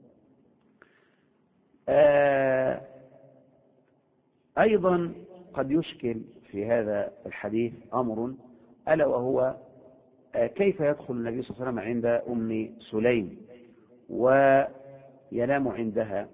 أيضا قد يشكل في هذا الحديث أمر، ألا وهو كيف يدخل النبي صلى الله عليه وسلم عند أم سليم وينام عندها؟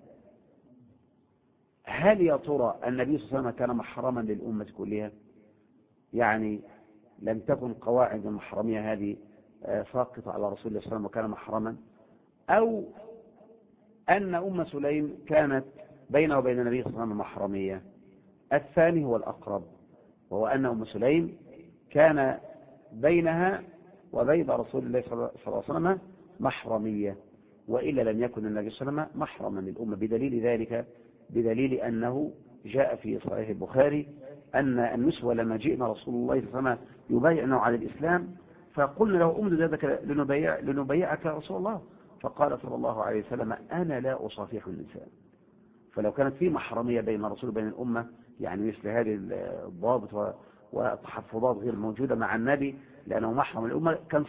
هل يا ترى النبي صلى الله عليه وسلم كان محرما للأمة كلها؟ يعني لم تكن قواعد المحرمية هذه ساقطة على رسول الله صلى الله عليه وسلم وكان محرما، أو أن أم سليم كانت بينه وبين النبي صلى الله عليه وسلم محرمية؟ الثاني هو الأقرب، وهو أن أم سليم كان بينها وبين رسول الله صلى الله عليه وسلم محرمية، وإلا لم يكن النبي صلى الله عليه وسلم محرما للأمة. بدليل ذلك، بدليل أنه جاء في صحيح البخاري أن النسوة لما جئنا رسول الله صلى الله عليه وسلم يبايعنا على الإسلام، فقلنا له: أمد يدك لنبايعك يا رسول الله. فقال صلى الله عليه وسلم: أنا لا أصافح النساء. فلو كانت في محرمية بين الرسول وبين الأمة، يعني مثل هذه الضابط وتحفظات غير موجودة مع النبي لأنه محرم الأمة، كان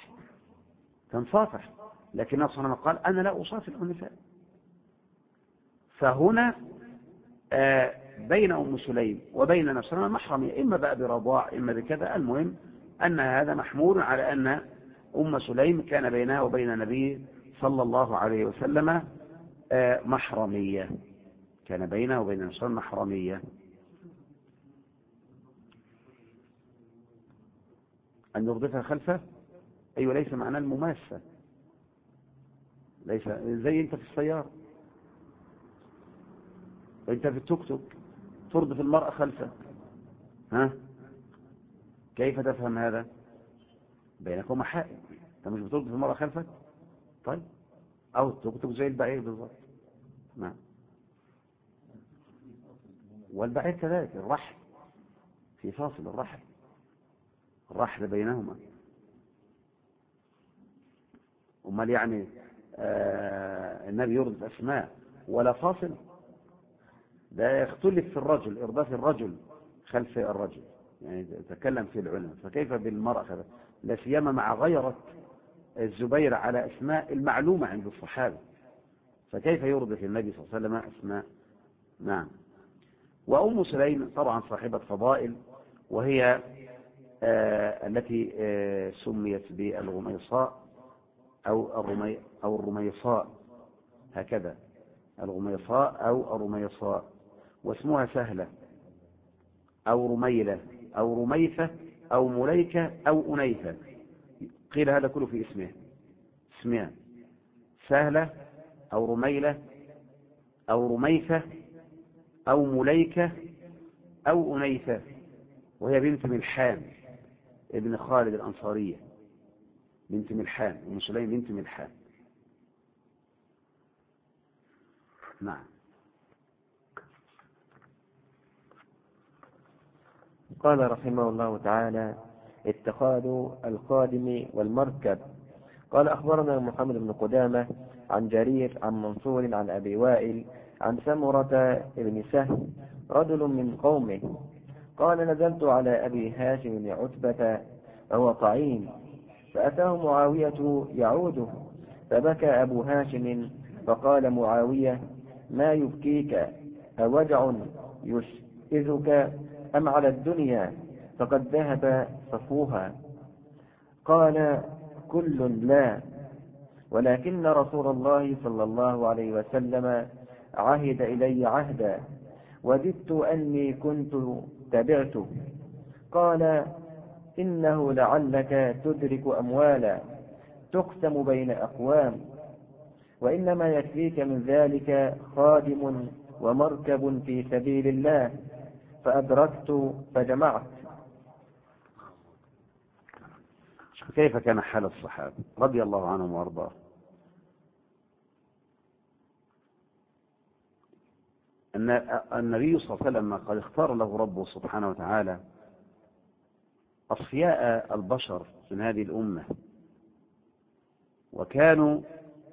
صافح، لكن النبي صلى الله عليه وسلم قال: أنا لا أصافح النساء. فهنا بين أم سليم وبين النبي صلى الله عليه وسلم محرمية، إما بقى برضاع إما بكذا. المهم أن هذا محمول على أن أم سليم كان بينها وبين النبي صلى الله عليه وسلم محرمية، كان بينها وبين النبي صلى الله عليه وسلم محرمية. أن يردفها خلفه، أيوة، ليس معناه المماسة، ليس زي أنت في السيارة، أنت في التوك توك تردف المرأة خلفك، ها؟ كيف تفهم هذا؟ بينكم حائل، أنت مش بتردف المرأة خلفك؟ طيب، أو التوك توك زي البعير بالضبط. نعم، والبعير كذلك، الرحل في فاصل، الرحل بينهما. أمال يعني النبي يردف أسماء ولا فاصل؟ ده يختلف في الرجل، إرداف الرجل خلف الرجل، يعني تكلم في العلم، فكيف بالمرأة خلف؟ لا سيما مع غيرة الزبير على أسماء المعلومة عند الصحابة، فكيف يردف النبي صلى الله عليه وسلم أسماء؟ نعم. وأم سليم طبعا صاحبة فضائل، وهي التي سميت بالغميصاء أو الرميصاء، هكذا، الغميصاء أو الرميصاء، واسمها سهلة أو رميلة أو رميثة أو مليكة أو أنيثة، قيل هذا كله في اسمها سهلة أو رميلة أو رميثة أو مليكة أو أنيثة. وهي بنت ملحان ابن خالد الأنصارية، بنت ملحان، أم سليم بنت ملحان. نعم. قال رحمه الله تعالى: اتخاذ القادم والمركب قال أخبرنا محمد بن قدامة عن جرير عن منصور عن أبي وائل عن سمرة بن سهل رجل من قومه قال نزلت على أبي هاشم بن عتبة وهو طعين فأتاه معاوية يعوده فبكى أبو هاشم فقال معاوية ما يبكيك أوجع يشئذك أم على الدنيا فقد ذهب صفوها؟ قال كل لا ولكن رسول الله صلى الله عليه وسلم عهد إلي عهدا وددت أني كنت تبعته. قال إنه لعلك تدرك أموالا تقسم بين أقوام وإنما يكفيك من ذلك خادم ومركب في سبيل الله فأدركت فجمعت. كيف كان حال الصحابة رضي الله عنهم وارضاهم؟ أن النبي صلى الله عليه وسلم قد اختار له ربه سبحانه وتعالى أصفياء البشر من هذه الأمة، وكانوا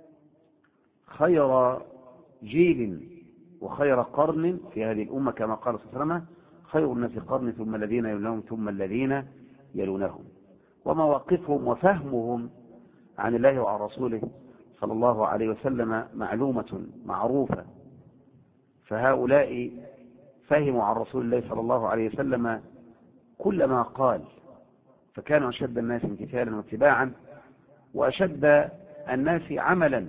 خير جيل وخير قرن في هذه الأمة كما قال صلى الله عليه وسلم خير الناس قرن ثم الذين يلونهم ثم الذين يلونهم. ومواقفهم وفهمهم عن الله وعن رسوله صلى الله عليه وسلم معلومة معروفة، فهؤلاء فهموا عن رسول الله صلى الله عليه وسلم كل ما قال، فكانوا أشد الناس امتثالا واتباعا وأشد الناس عملا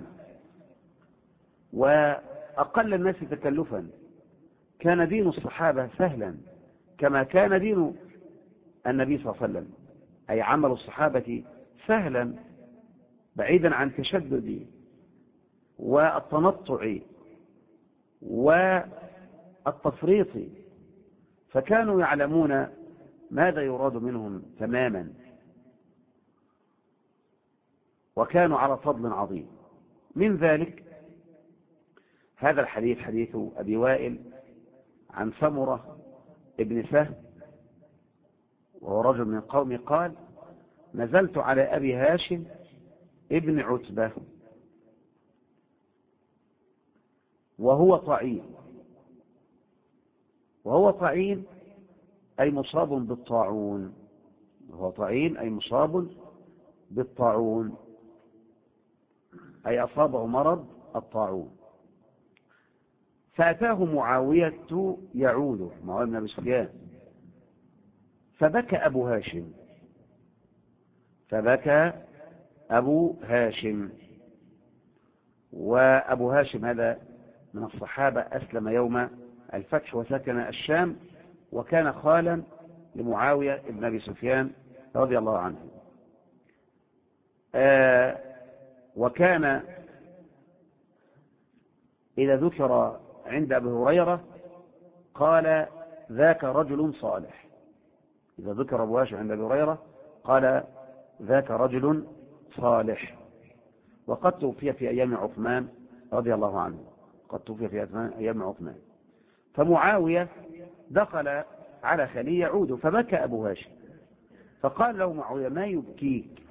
وأقل الناس تكلفا. كان دين الصحابة سهلا كما كان دين النبي صلى الله عليه وسلم، أي عمل الصحابة سهلا بعيدا عن تشدد والتنطع والتفريط، فكانوا يعلمون ماذا يراد منهم تماما، وكانوا على فضل عظيم. من ذلك هذا الحديث حديث أبي وائل عن سمرة ابن سهل وهو رجل من قومي قال نزلت على أبي هاشم ابن عتبة وهو طعين. وهو طعين أي مصاب بالطاعون، وهو طعين أي مصاب بالطاعون، أي أصابه مرض الطاعون. فأتاه معاوية يعوده، معاوية بن أبي سفيان، فبكى أبو هاشم، فبكى أبو هاشم. وأبو هاشم هذا من الصحابة أسلم يوم الفتح وسكن الشام، وكان خالا لمعاوية بن أبي سفيان رضي الله عنه. وكان إذا ذكر عند أبي هريرة قال ذاك رجل صالح. إذا ذكر أبو هاشم عند أبي هريرة قال ذاك رجل صالح. وقد توفي في أيام عثمان رضي الله عنه، قد توفي في أيام عثمان. فمعاوية دخل على خليه يعود فبكى أبو هاشم، فقال له معاوية ما يبكيك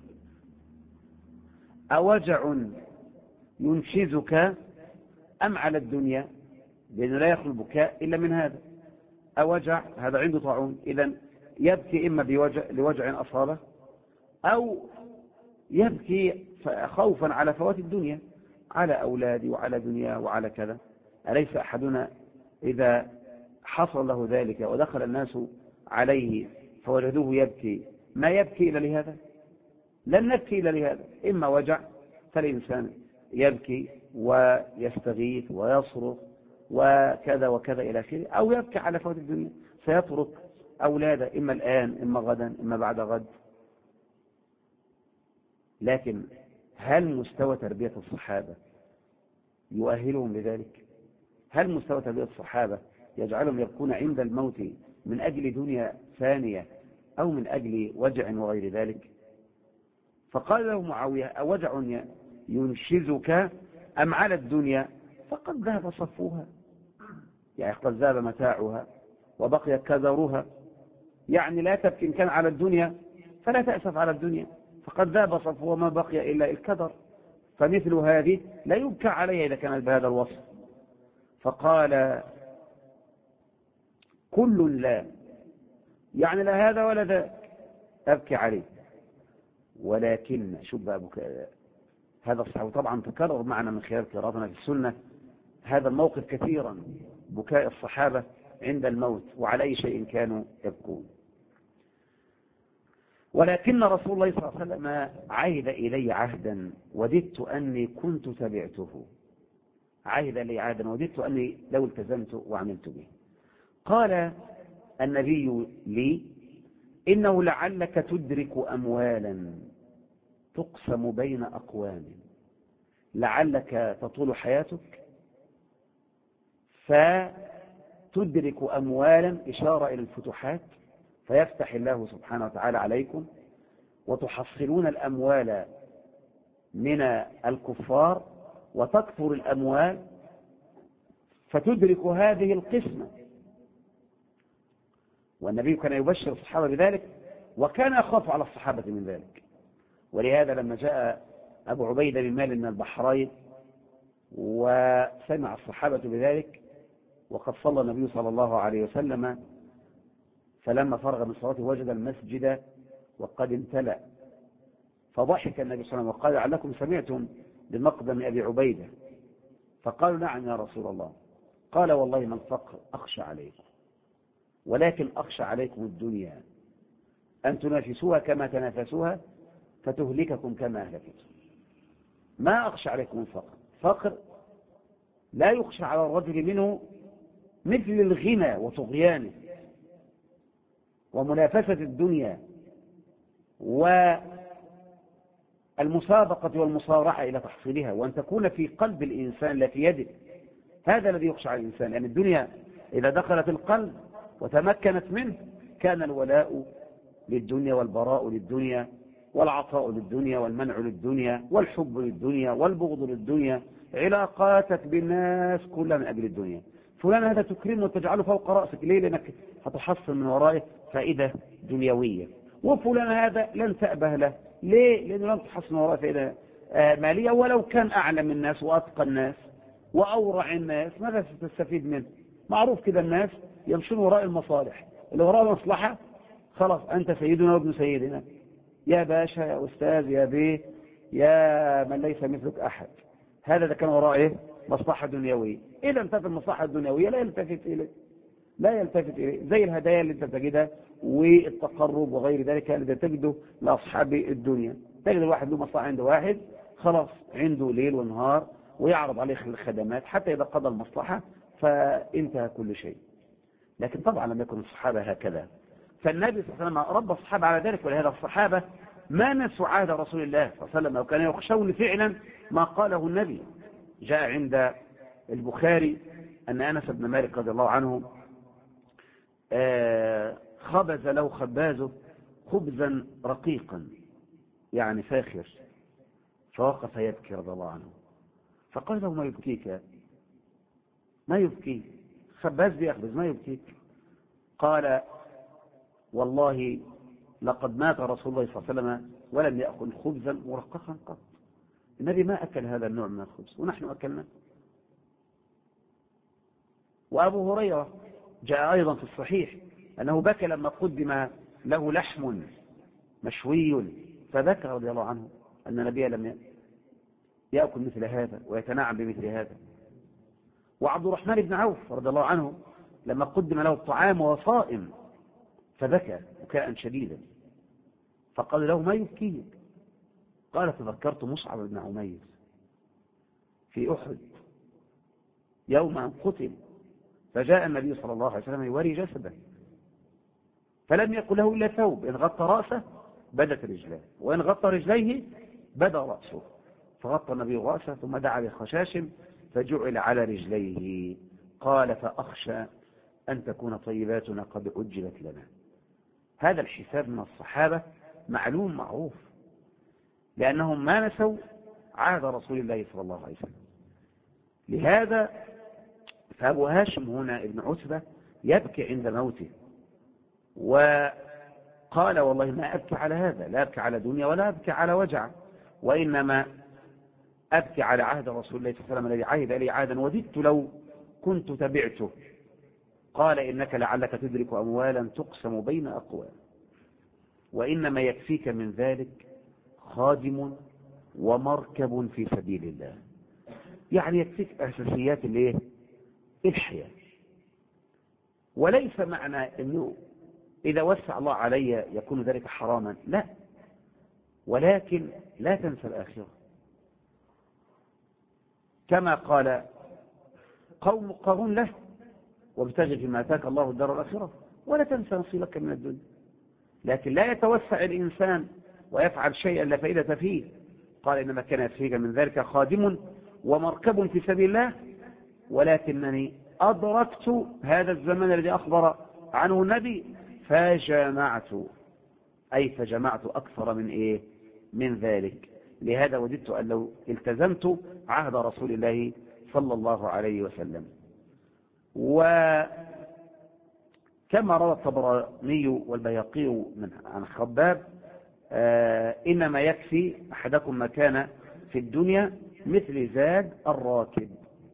أوجع ينشزك أم على الدنيا؟ لأنه لا يخلو البكاء إلا من هذا، أوجع هذا عنده طاعون، إذن يبكي إما لوجع أصابه أو يبكي خوفا على فوات الدنيا، على أولادي وعلى دنيا وعلى كذا. أليس أحدنا إذا حصل له ذلك ودخل الناس عليه فوجدوه يبكي ما يبكي إلا لهذا؟ لن نبكي إلا لهذا، إما وجع فالإنسان يبكي ويستغيث ويصرخ وكذا وكذا إلى آخره، أو يبكي على فوات الدنيا سيترك أولاده إما الآن إما غدا إما بعد غد. لكن هل مستوى تربية الصحابة يؤهلهم لذلك؟ هل مستوى تربية الصحابة يجعلهم يبكون عند الموت من أجل دنيا ثانية أو من أجل وجع وغير ذلك؟ فقال له معاوية أوجع ينشزك أم على الدنيا؟ فقد ذهب صفوها، يعني قد ذهب متاعها وبقي كدرها، يعني لا تبكي إن كان على الدنيا فلا تأسف على الدنيا، فقد ذاب صفوه وما بقي إلا الكدر، فمثل هذه لا يبكى عليها إذا كانت بهذا الوصف. فقال كل لا، يعني لا هذا ولا ذاك أبكي عليه، ولكن شوف بقى بكاء هذا الصحابي. طبعا تكرر معنا من خلال قراءتنا في السنة هذا الموقف كثيرا، بكاء الصحابة عند الموت وعلى أي شيء كانوا يبكون. ولكن رسول الله صلى الله عليه وسلم عهد إلي عهدا وددت أني كنت تبعته، عهد إلي عهدا وددت أني لو التزمت وعملت به. قال النبي لي إنه لعلك تدرك أموالا تقسم بين أقوام، لعلك تطول حياتك فتدرك أموالا، إشارة إلى الفتوحات، فيفتح الله سبحانه وتعالى عليكم وتحصلون الأموال من الكفار وتكثر الأموال فتدرك هذه القسمة. والنبي كان يبشر الصحابة بذلك وكان يخاف على الصحابة من ذلك. ولهذا لما جاء أبو عبيدة بن مالك من البحرين وسمع الصحابة بذلك وقد صلى النبي صلى الله عليه وسلم، فلما فرغ من صلاته وجد المسجد وقد امتلأ، فضحك النبي صلى الله عليه وسلم وقال لعلكم سمعتم بمقدم أبي عبيدة؟ فقالوا نعم يا رسول الله. قال والله ما الفقر أخشى عليكم، ولكن أخشى عليكم الدنيا أن تنافسوها كما تنافسوها فتهلككم كما أهلكتم. ما أخشى عليكم الفقر، فقر لا يخشى على الرجل منه مثل الغنى وطغيانه ومنافسة الدنيا والمسابقة والمصارعة إلى تحصيلها، وأن تكون في قلب الإنسان لا في يده. هذا الذي يخشى على الإنسان، لأن الدنيا إذا دخلت القلب وتمكنت منه كان الولاء للدنيا والبراء للدنيا والعطاء للدنيا والمنع للدنيا والحب للدنيا والبغض للدنيا، علاقاتك بالناس كلها من أجل الدنيا. فلان هذا تكرمه وتجعله فوق رأسك، ليه؟ لأنك هتحصل من ورائه فائدة دنيوية. وفلان هذا لن تأبه له، ليه؟ لأنه لن تحصل من ورائه فائدة مالية، ولو كان أعلم الناس وأتقى الناس وأورع الناس ماذا ستستفيد منه؟ معروف كده الناس يمشون وراء المصالح، اللي وراء مصلحة خلاص أنت سيدنا وابن سيدنا، يا باشا يا أستاذ يا بيه يا من ليس مثلك أحد. هذا كان وراء إيه؟ مصلحة دنيوية. إذا انتهت المصلحة الدنيوية لا يلتفت إليه، زي الهدايا اللي انت تجدها والتقرب وغير ذلك اللي تجده لأصحاب الدنيا. تجد الواحد له مصلحة عند واحد خلاص عنده ليل ونهار ويعرض عليه الخدمات حتى إذا قضى المصلحة فانتهى كل شيء. لكن طبعا لم يكن الصحابة هكذا، فالنبي صلى الله عليه وسلم رب الصحابة على ذلك. ولهذا الصحابة ما نسوا عهد رسول الله صلى الله عليه وسلم وكانوا يخشون فعلا ما قاله النبي. جاء عند البخاري أن أنس بن مالك رضي الله عنه خبز له خبازه خبزا رقيقا يعني فاخر، فوقف يبكي رضي الله عنه، فقال له ما يبكيك؟ ما يبكيك؟ خباز بيخبز ما يبكيك؟ قال والله لقد مات رسول الله صلى الله عليه وسلم ولم يأكل خبزا مرققا قط. النبي ما أكل هذا النوع من الخبز ونحن أكلنا. وأبو هريرة جاء أيضا في الصحيح أنه بكى لما قدم له لحم مشوي فبكى رضي الله عنه أن النبي لم يأكل مثل هذا ويتنعم بمثل هذا. وعبد الرحمن بن عوف رضي الله عنه لما قدم له الطعام وهو صائم فبكى بكاء شديدا، فقال له ما يبكيك؟ قال تذكرت مصعب بن عمير في أحد يوم أن قتل، فجاء النبي صلى الله عليه وسلم يوري جسده فلم يكن له إلا ثوب، إن غطى رأسه بدت رجلاه وإن غطى رجليه بدا رأسه، فغطى النبي رأسه ثم دعا بخشاش فجعل على رجليه. قال فأخشى أن تكون طيباتنا قد أجلت لنا. هذا الحساب من الصحابة معلوم معروف، لأنهم ما نسوا عهد رسول الله صلى الله عليه وسلم. لهذا فأبو هاشم هنا ابن عتبة يبكي عند موته، قال والله ما أبكي على هذا، لا أبكي على دنيا ولا أبكي على وجع، وإنما أبكي على عهد رسول الله صلى الله عليه وسلم الذي عهد لي عهدا وددت لو كنت تبعته. قال إنك لعلك تدرك أموالا تقسم بين أقوام، وإنما يكفيك من ذلك خادم ومركب في سبيل الله. يعني يكفيك أساسيات الحياة. وليس معنى أنه إذا وسع الله علي يكون ذلك حراما، لا، ولكن لا تنسى الآخرة. كما قال قوم قارون له وابتغ فيما آتاك الله الدار الآخرة ولا تنسى نصيبك من الدنيا. لكن لا يتوسع الإنسان ويفعل شيئا لا فائدة فيه. قال إنما كان يكفيك من ذلك خادم ومركب في سبيل الله، ولكنني أدركت هذا الزمن الذي أخبر عنه النبي فجمعت، أي فجمعت أكثر من ذلك. لهذا وددت أن لو التزمت عهد رسول الله صلى الله عليه وسلم. وكما روى الطبراني والبيهقي عن خباب إنما يكفي أحدكم ما كان في الدنيا مثل زاد الراكب.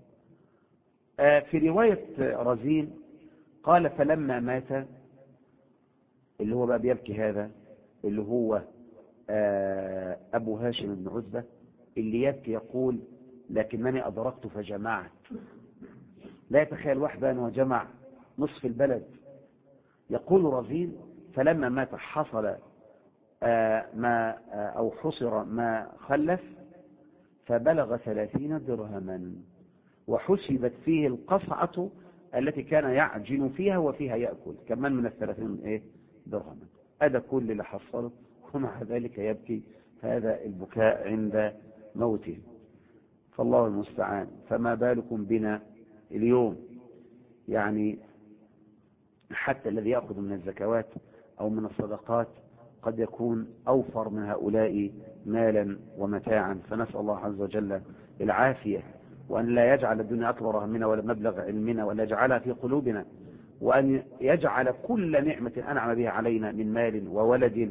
في رواية رزين قال فلما مات، اللي هو بقى بيبكي هذا اللي هو أبو هاشم بن عتبة، اللي يبكي يقول لكنني أدركت فجمعت. لا يتخيل واحد أنه جمع نصف البلد. يقول رزين فلما مات حصل ما أو حصر ما خلف فبلغ 30 درهما، وحسبت فيه القصعة التي كان يعجن فيها وفيها يأكل كمان من 30 درهما. هذا كل اللي حصله، ومع ذلك يبكي هذا البكاء عند موته. فالله المستعان. فما بالكم بنا اليوم؟ يعني حتى الذي يأخذ من الزكوات أو من الصدقات قد يكون أوفر من هؤلاء مالا ومتاعا. فنسأل الله عز وجل العافية، وأن لا يجعل الدنيا أكبر همنا ولا مبلغ علمنا، ولا يجعلها في قلوبنا، وأن يجعل كل نعمة أنعم بها علينا من مال وولد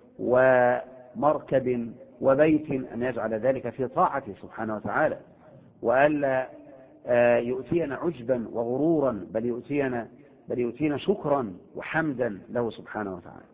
ومركب وبيت أن يجعل ذلك في طاعته سبحانه وتعالى، وألا يؤتينا عجبا وغرورا، بل يؤتينا شكرا وحمدا له سبحانه وتعالى.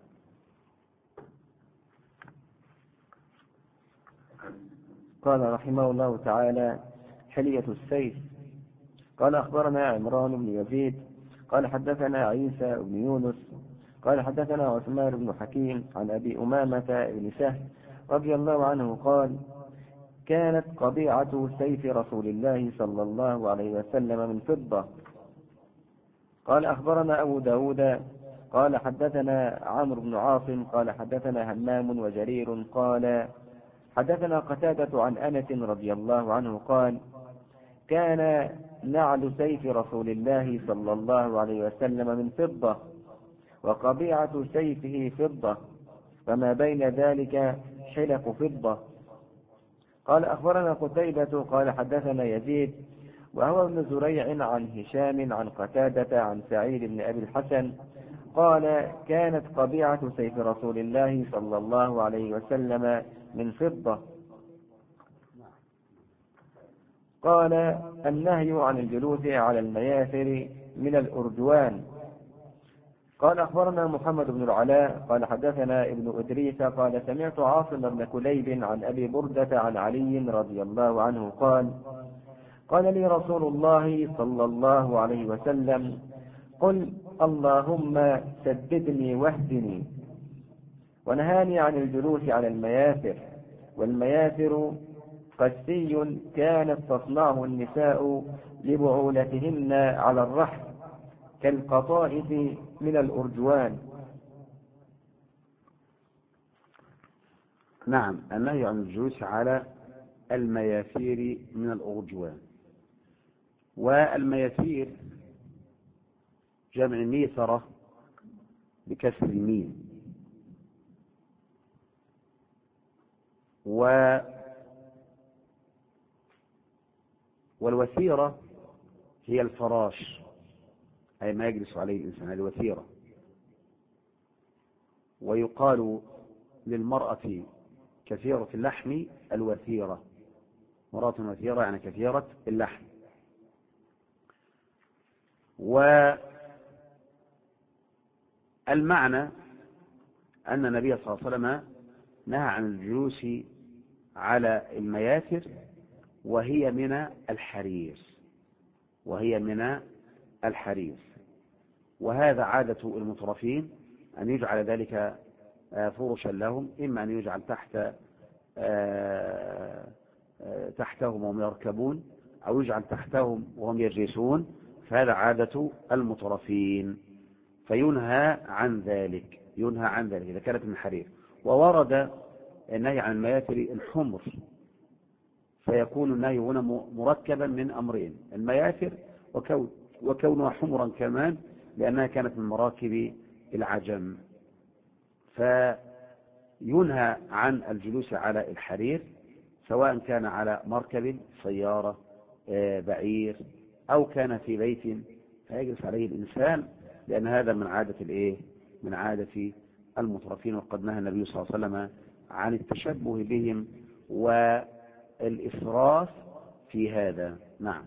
قال رحمه الله تعالى: حلية السيف. قال أخبرنا عمران بن يزيد قال حدثنا عيسى بن يونس قال حدثنا عثمان بن حكيم عن أبي أمامة بن سهل رضي الله عنه قال: كانت قبيعة سيف رسول الله صلى الله عليه وسلم من فضة. قال أخبرنا أبو داود قال حدثنا عمرو بن عاصم قال حدثنا همام وجرير قال حدثنا قتادة عن أنس رضي الله عنه قال: كان نعل سيف رسول الله صلى الله عليه وسلم من فضة، وقبيعة سيفه فضة، فما بين ذلك حلق فضة. قال أخبرنا قتيبة قال حدثنا يزيد وهو ابن زريع عن هشام عن قتادة عن سعيد بن أبي الحسن قال: كانت قبيعة سيف رسول الله صلى الله عليه وسلم من فضة. قال: النهي عن الجلوس على المياثر من الأرجوان. قال أخبرنا محمد بن العلاء قال حدثنا ابن إدريس قال سمعت عاصم بن كليب عن أبي بردة عن علي رضي الله عنه قال: قال لي رسول الله صلى الله عليه وسلم: قل اللهم سددني واهدني. ونهاني عن الجلوس على المياثر. والمياثر قسي كانت تصنعه النساء لبعولتهن على الرحل كالقطائف من الأرجوان. نعم، النهي عن الجلوس على المياثير من الأرجوان. والمياثير جمع ميثرة بكسر الميم، والوثيرة هي الفراش، أي ما يجلس عليه الإنسان، الوثيرة. ويقال للمرأة كثيرة اللحم الوثيرة، مرأة وثيرة يعني كثيرة اللحم. والمعنى أن النبي صلى الله عليه وسلم نهى عن الجلوس على المياثر وهي من الحرير، وهذا عادة المترفين أن يجعل ذلك فرشا لهم، إما أن يجعل تحتهم وهم يركبون، أو يجعل تحتهم وهم يجلسون، فهذا عادة المترفين، فينهى عن ذلك إذا كانت من حرير. وورد النهي عن المياثر الحمر، فيكون النهي هنا مركبا من أمرين: المياثر وكونها حمرا كمان لأنها كانت من مراكب العجم. فينهى عن الجلوس على الحرير سواء كان على مركب سيارة بعير أو كان في بيت فيجلس عليه الإنسان، لأن هذا من عادة المترفين. وقد نهى النبي صلى الله عليه وسلم عن التشبه بهم والإسراف في هذا. نعم.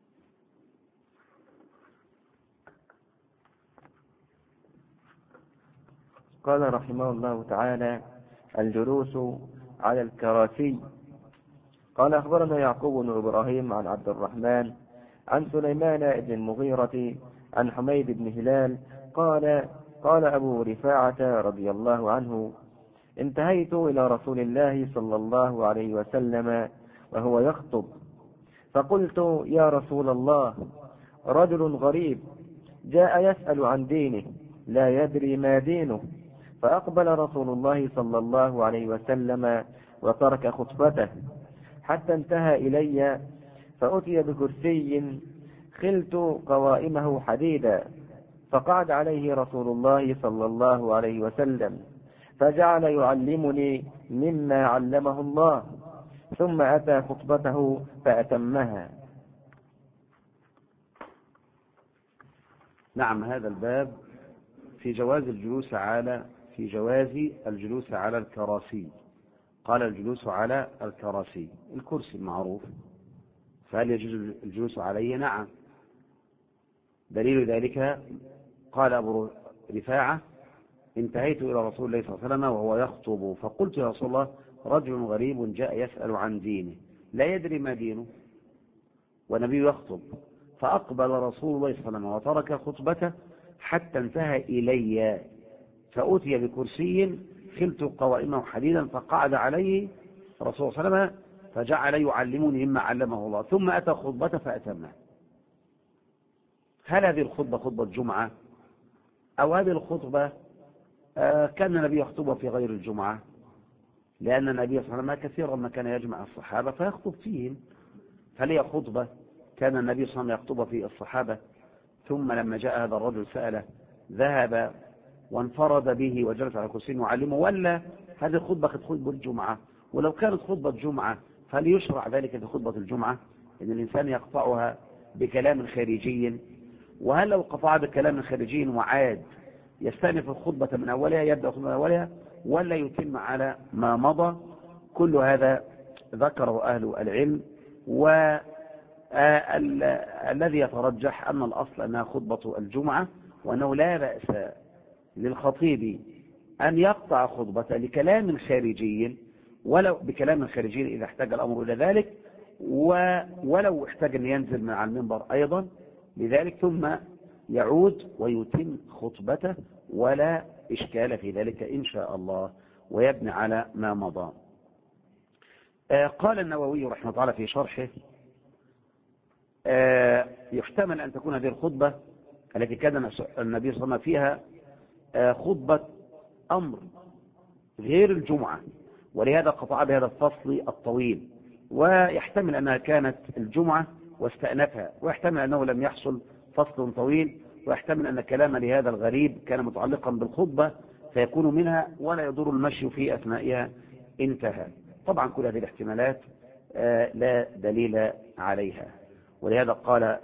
قال رحمه الله تعالى: الجلوس على الكراسي. قال أخبرنا يعقوب بن إبراهيم عن عبد الرحمن عن سليمان بن المغيرة عن حميد بن هلال قال أبو رفاعة رضي الله عنه: انتهيت إلى رسول الله صلى الله عليه وسلم وهو يخطب، فقلت: يا رسول الله، رجل غريب جاء يسأل عن دينه لا يدري ما دينه. فأقبل رسول الله صلى الله عليه وسلم وترك خطبته حتى انتهى إلي، فأتي بكرسي خلت قوائمه حديدا، فقعد عليه رسول الله صلى الله عليه وسلم، فجعل يعلمني مما علمه الله، ثم أتى خطبته فأتمها. نعم. هذا الباب في جواز الجلوس على الكراسي. قال: الجلوس على الكراسي، الكرسي المعروف، فهل يجوز الجلوس عليه؟ نعم. دليل ذلك قال أبو رفاعة: انتهيت إلى رسول الله صلى الله عليه وسلم وهو يخطب، فقلت: يا رسول الله، رجل غريب جاء يسأل عن دينه لا يدري ما دينه، ونبي يخطب. فأقبل رسول الله صلى الله عليه وسلم وترك خطبته حتى انتهى إلي، فأتي بكرسي خلت قوائمه حديدا، فقعد عليه رسول الله صلى الله عليه وسلم، فجعل يعلمني مما علمه الله، ثم أتى خطبته فأتمها. هل هذه الخطبة خطبة جمعة، أو هذه الخطبة كان النبي يخطبها في غير الجمعة؟ لأن النبي صلى الله عليه وسلم كثيرا ما كان يجمع الصحابة فيخطب فيهم. هل هي خطبة كان النبي صلى الله عليه وسلم يخطبها في الصحابة، ثم لما جاء هذا الرجل سأله ذهب وانفرد به وجلس على كرسي وعلمه، ولا هذه الخطبة خطبة الجمعة؟ ولو كانت خطبة جمعة فهل يشرع ذلك في خطبة الجمعة إن الإنسان يقطعها بكلام خارجي؟ وهل لو قطع بكلام خارجي وعاد يستأنف الخطبة من أولها، يبدأ الخطبة من أولها، ولا يتم على ما مضى؟ كل هذا ذكره أهل العلم، والذي يترجح أن الأصل أنها خطبة الجمعة، وأنه لا بأس للخطيب أن يقطع خطبة لكلام خارجي، ولو بكلام خارجي إذا احتاج الأمر إلى ذلك، ولو احتاج أن ينزل من على المنبر أيضا لذلك، ثم يعود ويتم خطبته، ولا إشكال في ذلك إن شاء الله، ويبني على ما مضى. قال النووي رحمه الله في شرحه: يحتمل أن تكون هذه الخطبة التي كان النبي صلى الله عليه وسلم فيها خطبة أمر غير الجمعة، ولهذا قطع بهذا الفصل الطويل، ويحتمل أنها كانت الجمعة واستأنفها، ويحتمل أنه لم يحصل فصل طويل، ويحتمل أن كلام لهذا الغريب كان متعلقا بالخطبة فيكون منها ولا يضر المشي في أثنائها. انتهى. طبعا كل هذه الاحتمالات لا دليل عليها، ولهذا قال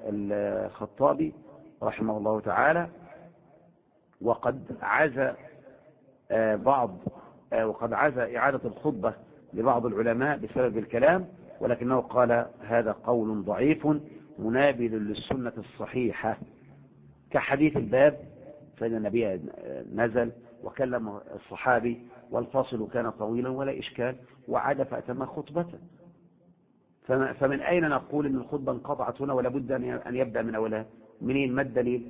الخطابي رحمه الله تعالى: وقد عزى وقد عاز إعادة الخطبة لبعض العلماء بسبب الكلام، ولكنه قال هذا قول ضعيف منابذ للسنة الصحيحة، كحديث الباب فإن النبي نزل وكلم الصحابي والفاصل كان طويلا ولا إشكال، وعاد فأتم خطبته. فمن أين نقول أن الخطبة انقطعت هنا ولا بد أن يبدأ من أولها؟ منين؟ ما الدليل؟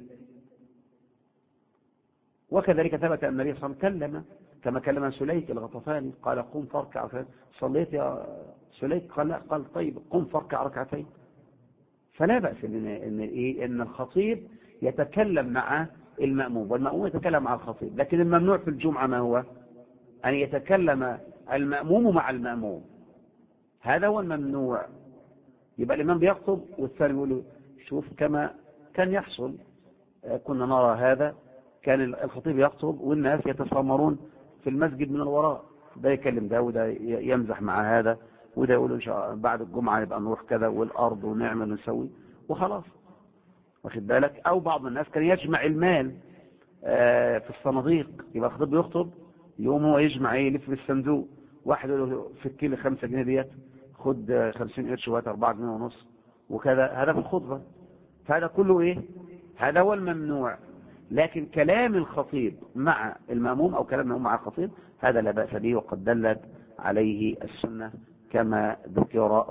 وكذلك ثبت أن النبي صلى الله عليه وسلم كلم كما كلم سليك الغطفاني، قال قم فاركع ركعتين. صليت يا سليك؟ قال طيب قم فاركع ركعتين. فلا بأس إن الخطيب يتكلم مع المأموم والمأموم يتكلم مع الخطيب، لكن الممنوع في الجمعة ما هو؟ أن يتكلم المأموم مع المأموم، هذا هو الممنوع. يبقى الإمام بيخطب والثاني يقول له شوف، كما كان يحصل، كنا نرى هذا، كان الخطيب يخطب والناس يتسامرون في المسجد من الوراء، ده يكلم ده وده يمزح مع هذا وده يقول إن شاء الله بعد الجمعة يبقى نروح كذا والأرض ونعمل ونسوي وخلاص، واخد بالك. أو بعض الناس كان يجمع المال في الصناديق، يبقى الخطيب يخطب يوم هو يجمع يلف بالصندوق، واحد يقول له فك لي 5 جنيه ديت، خد 50 قرش وهات 4 جنيه ونص وكذا، هذا في الخطبة. فهذا كله ايه؟ هذا هو الممنوع. لكن كلام الخطيب مع المأموم او كلام المأموم مع الخطيب هذا لا بأس به، وقد دلت عليه السنة كما ذكر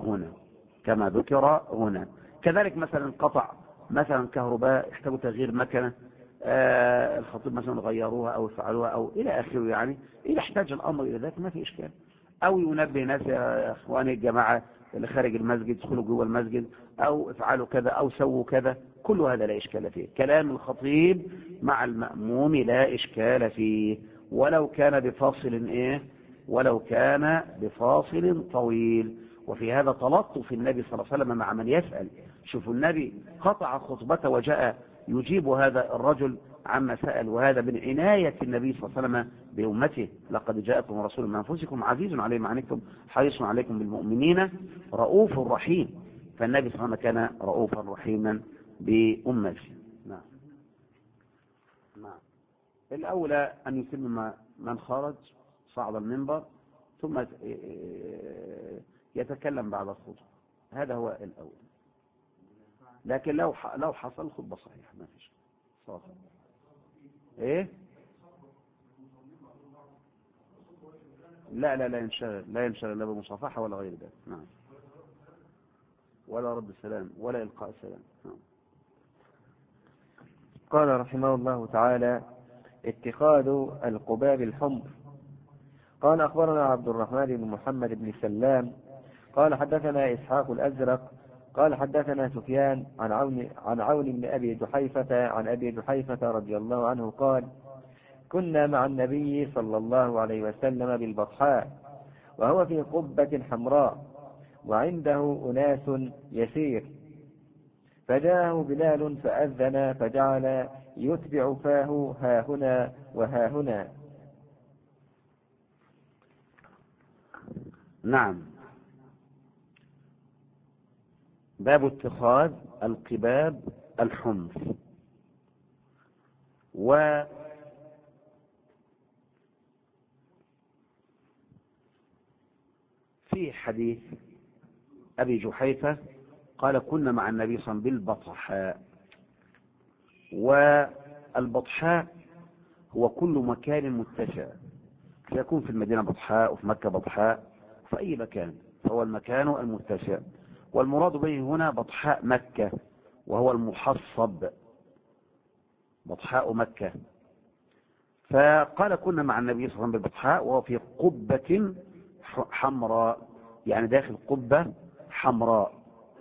هنا. كذلك مثلا قطع مثلا كهرباء يحتاجوا تغيير مكنة، الخطيب مثلا غيروها او فعلوها او الى اخره، يعني اذا احتاج الامر الى ذلك ما في اشكال. او ينبه ناس يا اخواني الجماعه اللي خارج المسجد ادخلوا جوه المسجد، او افعلوا كذا او سووا كذا، كل هذا لا اشكال فيه. كلام الخطيب مع المأموم لا اشكال فيه، ولو كان بفاصل طويل. وفي هذا تلطف النبي صلى الله عليه وسلم مع من يسأل. شوفوا النبي قطع خطبته وجاء يجيب هذا الرجل عما سأل، وهذا من عناية النبي صلى الله عليه وسلم بأمته. لقد جاءكم رسول من أنفسكم عزيز عليه ما عنتم حريص عليكم بالمؤمنين رؤوف رحيم. فالنبي صلى الله عليه وسلم كان رؤوفا رحيما بأمته. نعم. الأولى أن يتم من خرج صعد المنبر ثم يتكلم بعد الخطبة، هذا هو الأول. لكن لو حصل خطبة صحيحة ما فيش صوت. ايه؟ لا ينشغل لا بمصافحة ولا غير ذلك. نعم. ولا رد السلام ولا إلقاء السلام. نعم. قال رحمه الله تعالى: اتخاذ القباب الحمر. قال أخبرنا عبد الرحمن بن محمد بن سلام قال حدثنا إسحاق الأزرق قال حدثنا سفيان عن عون بن أبي جحيفة عن أبي جحيفة رضي الله عنه قال: كنا مع النبي صلى الله عليه وسلم بالبطحاء وهو في قبة حمراء وعنده أناس يسير، فجاءه بلال فأذن فجعل يتبع فاه ها هنا وها هنا. نعم. باب اتخاذ القباب الحمر. وفي حديث أبي جحيفة قال: كنا مع النبي صلى الله عليه وسلم بالبطحاء. والبطحاء هو كل مكان متسع، يكون في المدينة بطحاء وفي مكة بطحاء، في أي مكان فهو المكان المتسع. والمراد به هنا بطحاء مكة، وهو المحصب، بطحاء مكة. فقال: كنا مع النبي صلى الله عليه وسلم بالبطحاء وهو في قبة حمراء، يعني داخل قبة حمراء.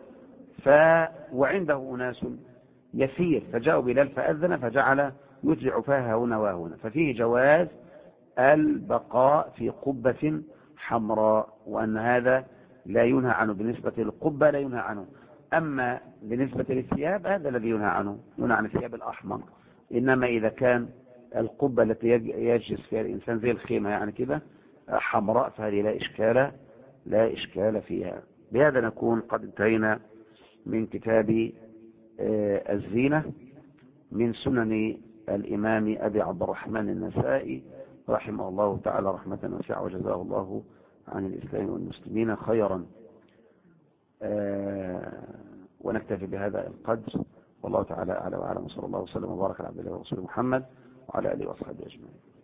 وعنده أناس يسير، فجاءوا بلال فأذن فجعل يتبع فاها هنا وهنا. ففيه جواز البقاء في قبة حمراء، وأن هذا لا ينهى عنه. بالنسبة للقبة لا ينهى عنه، أما بالنسبة للثياب هذا الذي ينهى عنه، ينهى عن الثياب الأحمر. إنما إذا كان القبة التي يجلس فيها الإنسان زي الخيمة يعني كده حمراء، فهذه لا إشكال فيها. بهذا نكون قد انتهينا من كتاب الزينة من سنن الإمام أبي عبد الرحمن النسائي رحمه الله تعالى رحمة واسعة وجزاه الله عن الإسلام والمسلمين خيرا. ونكتفي بهذا القدر، والله تعالى أعلى وأعلم، وصلى الله وسلم وبارك على عبد الله ورسوله محمد وعلى آله وأصحابه أجمعين.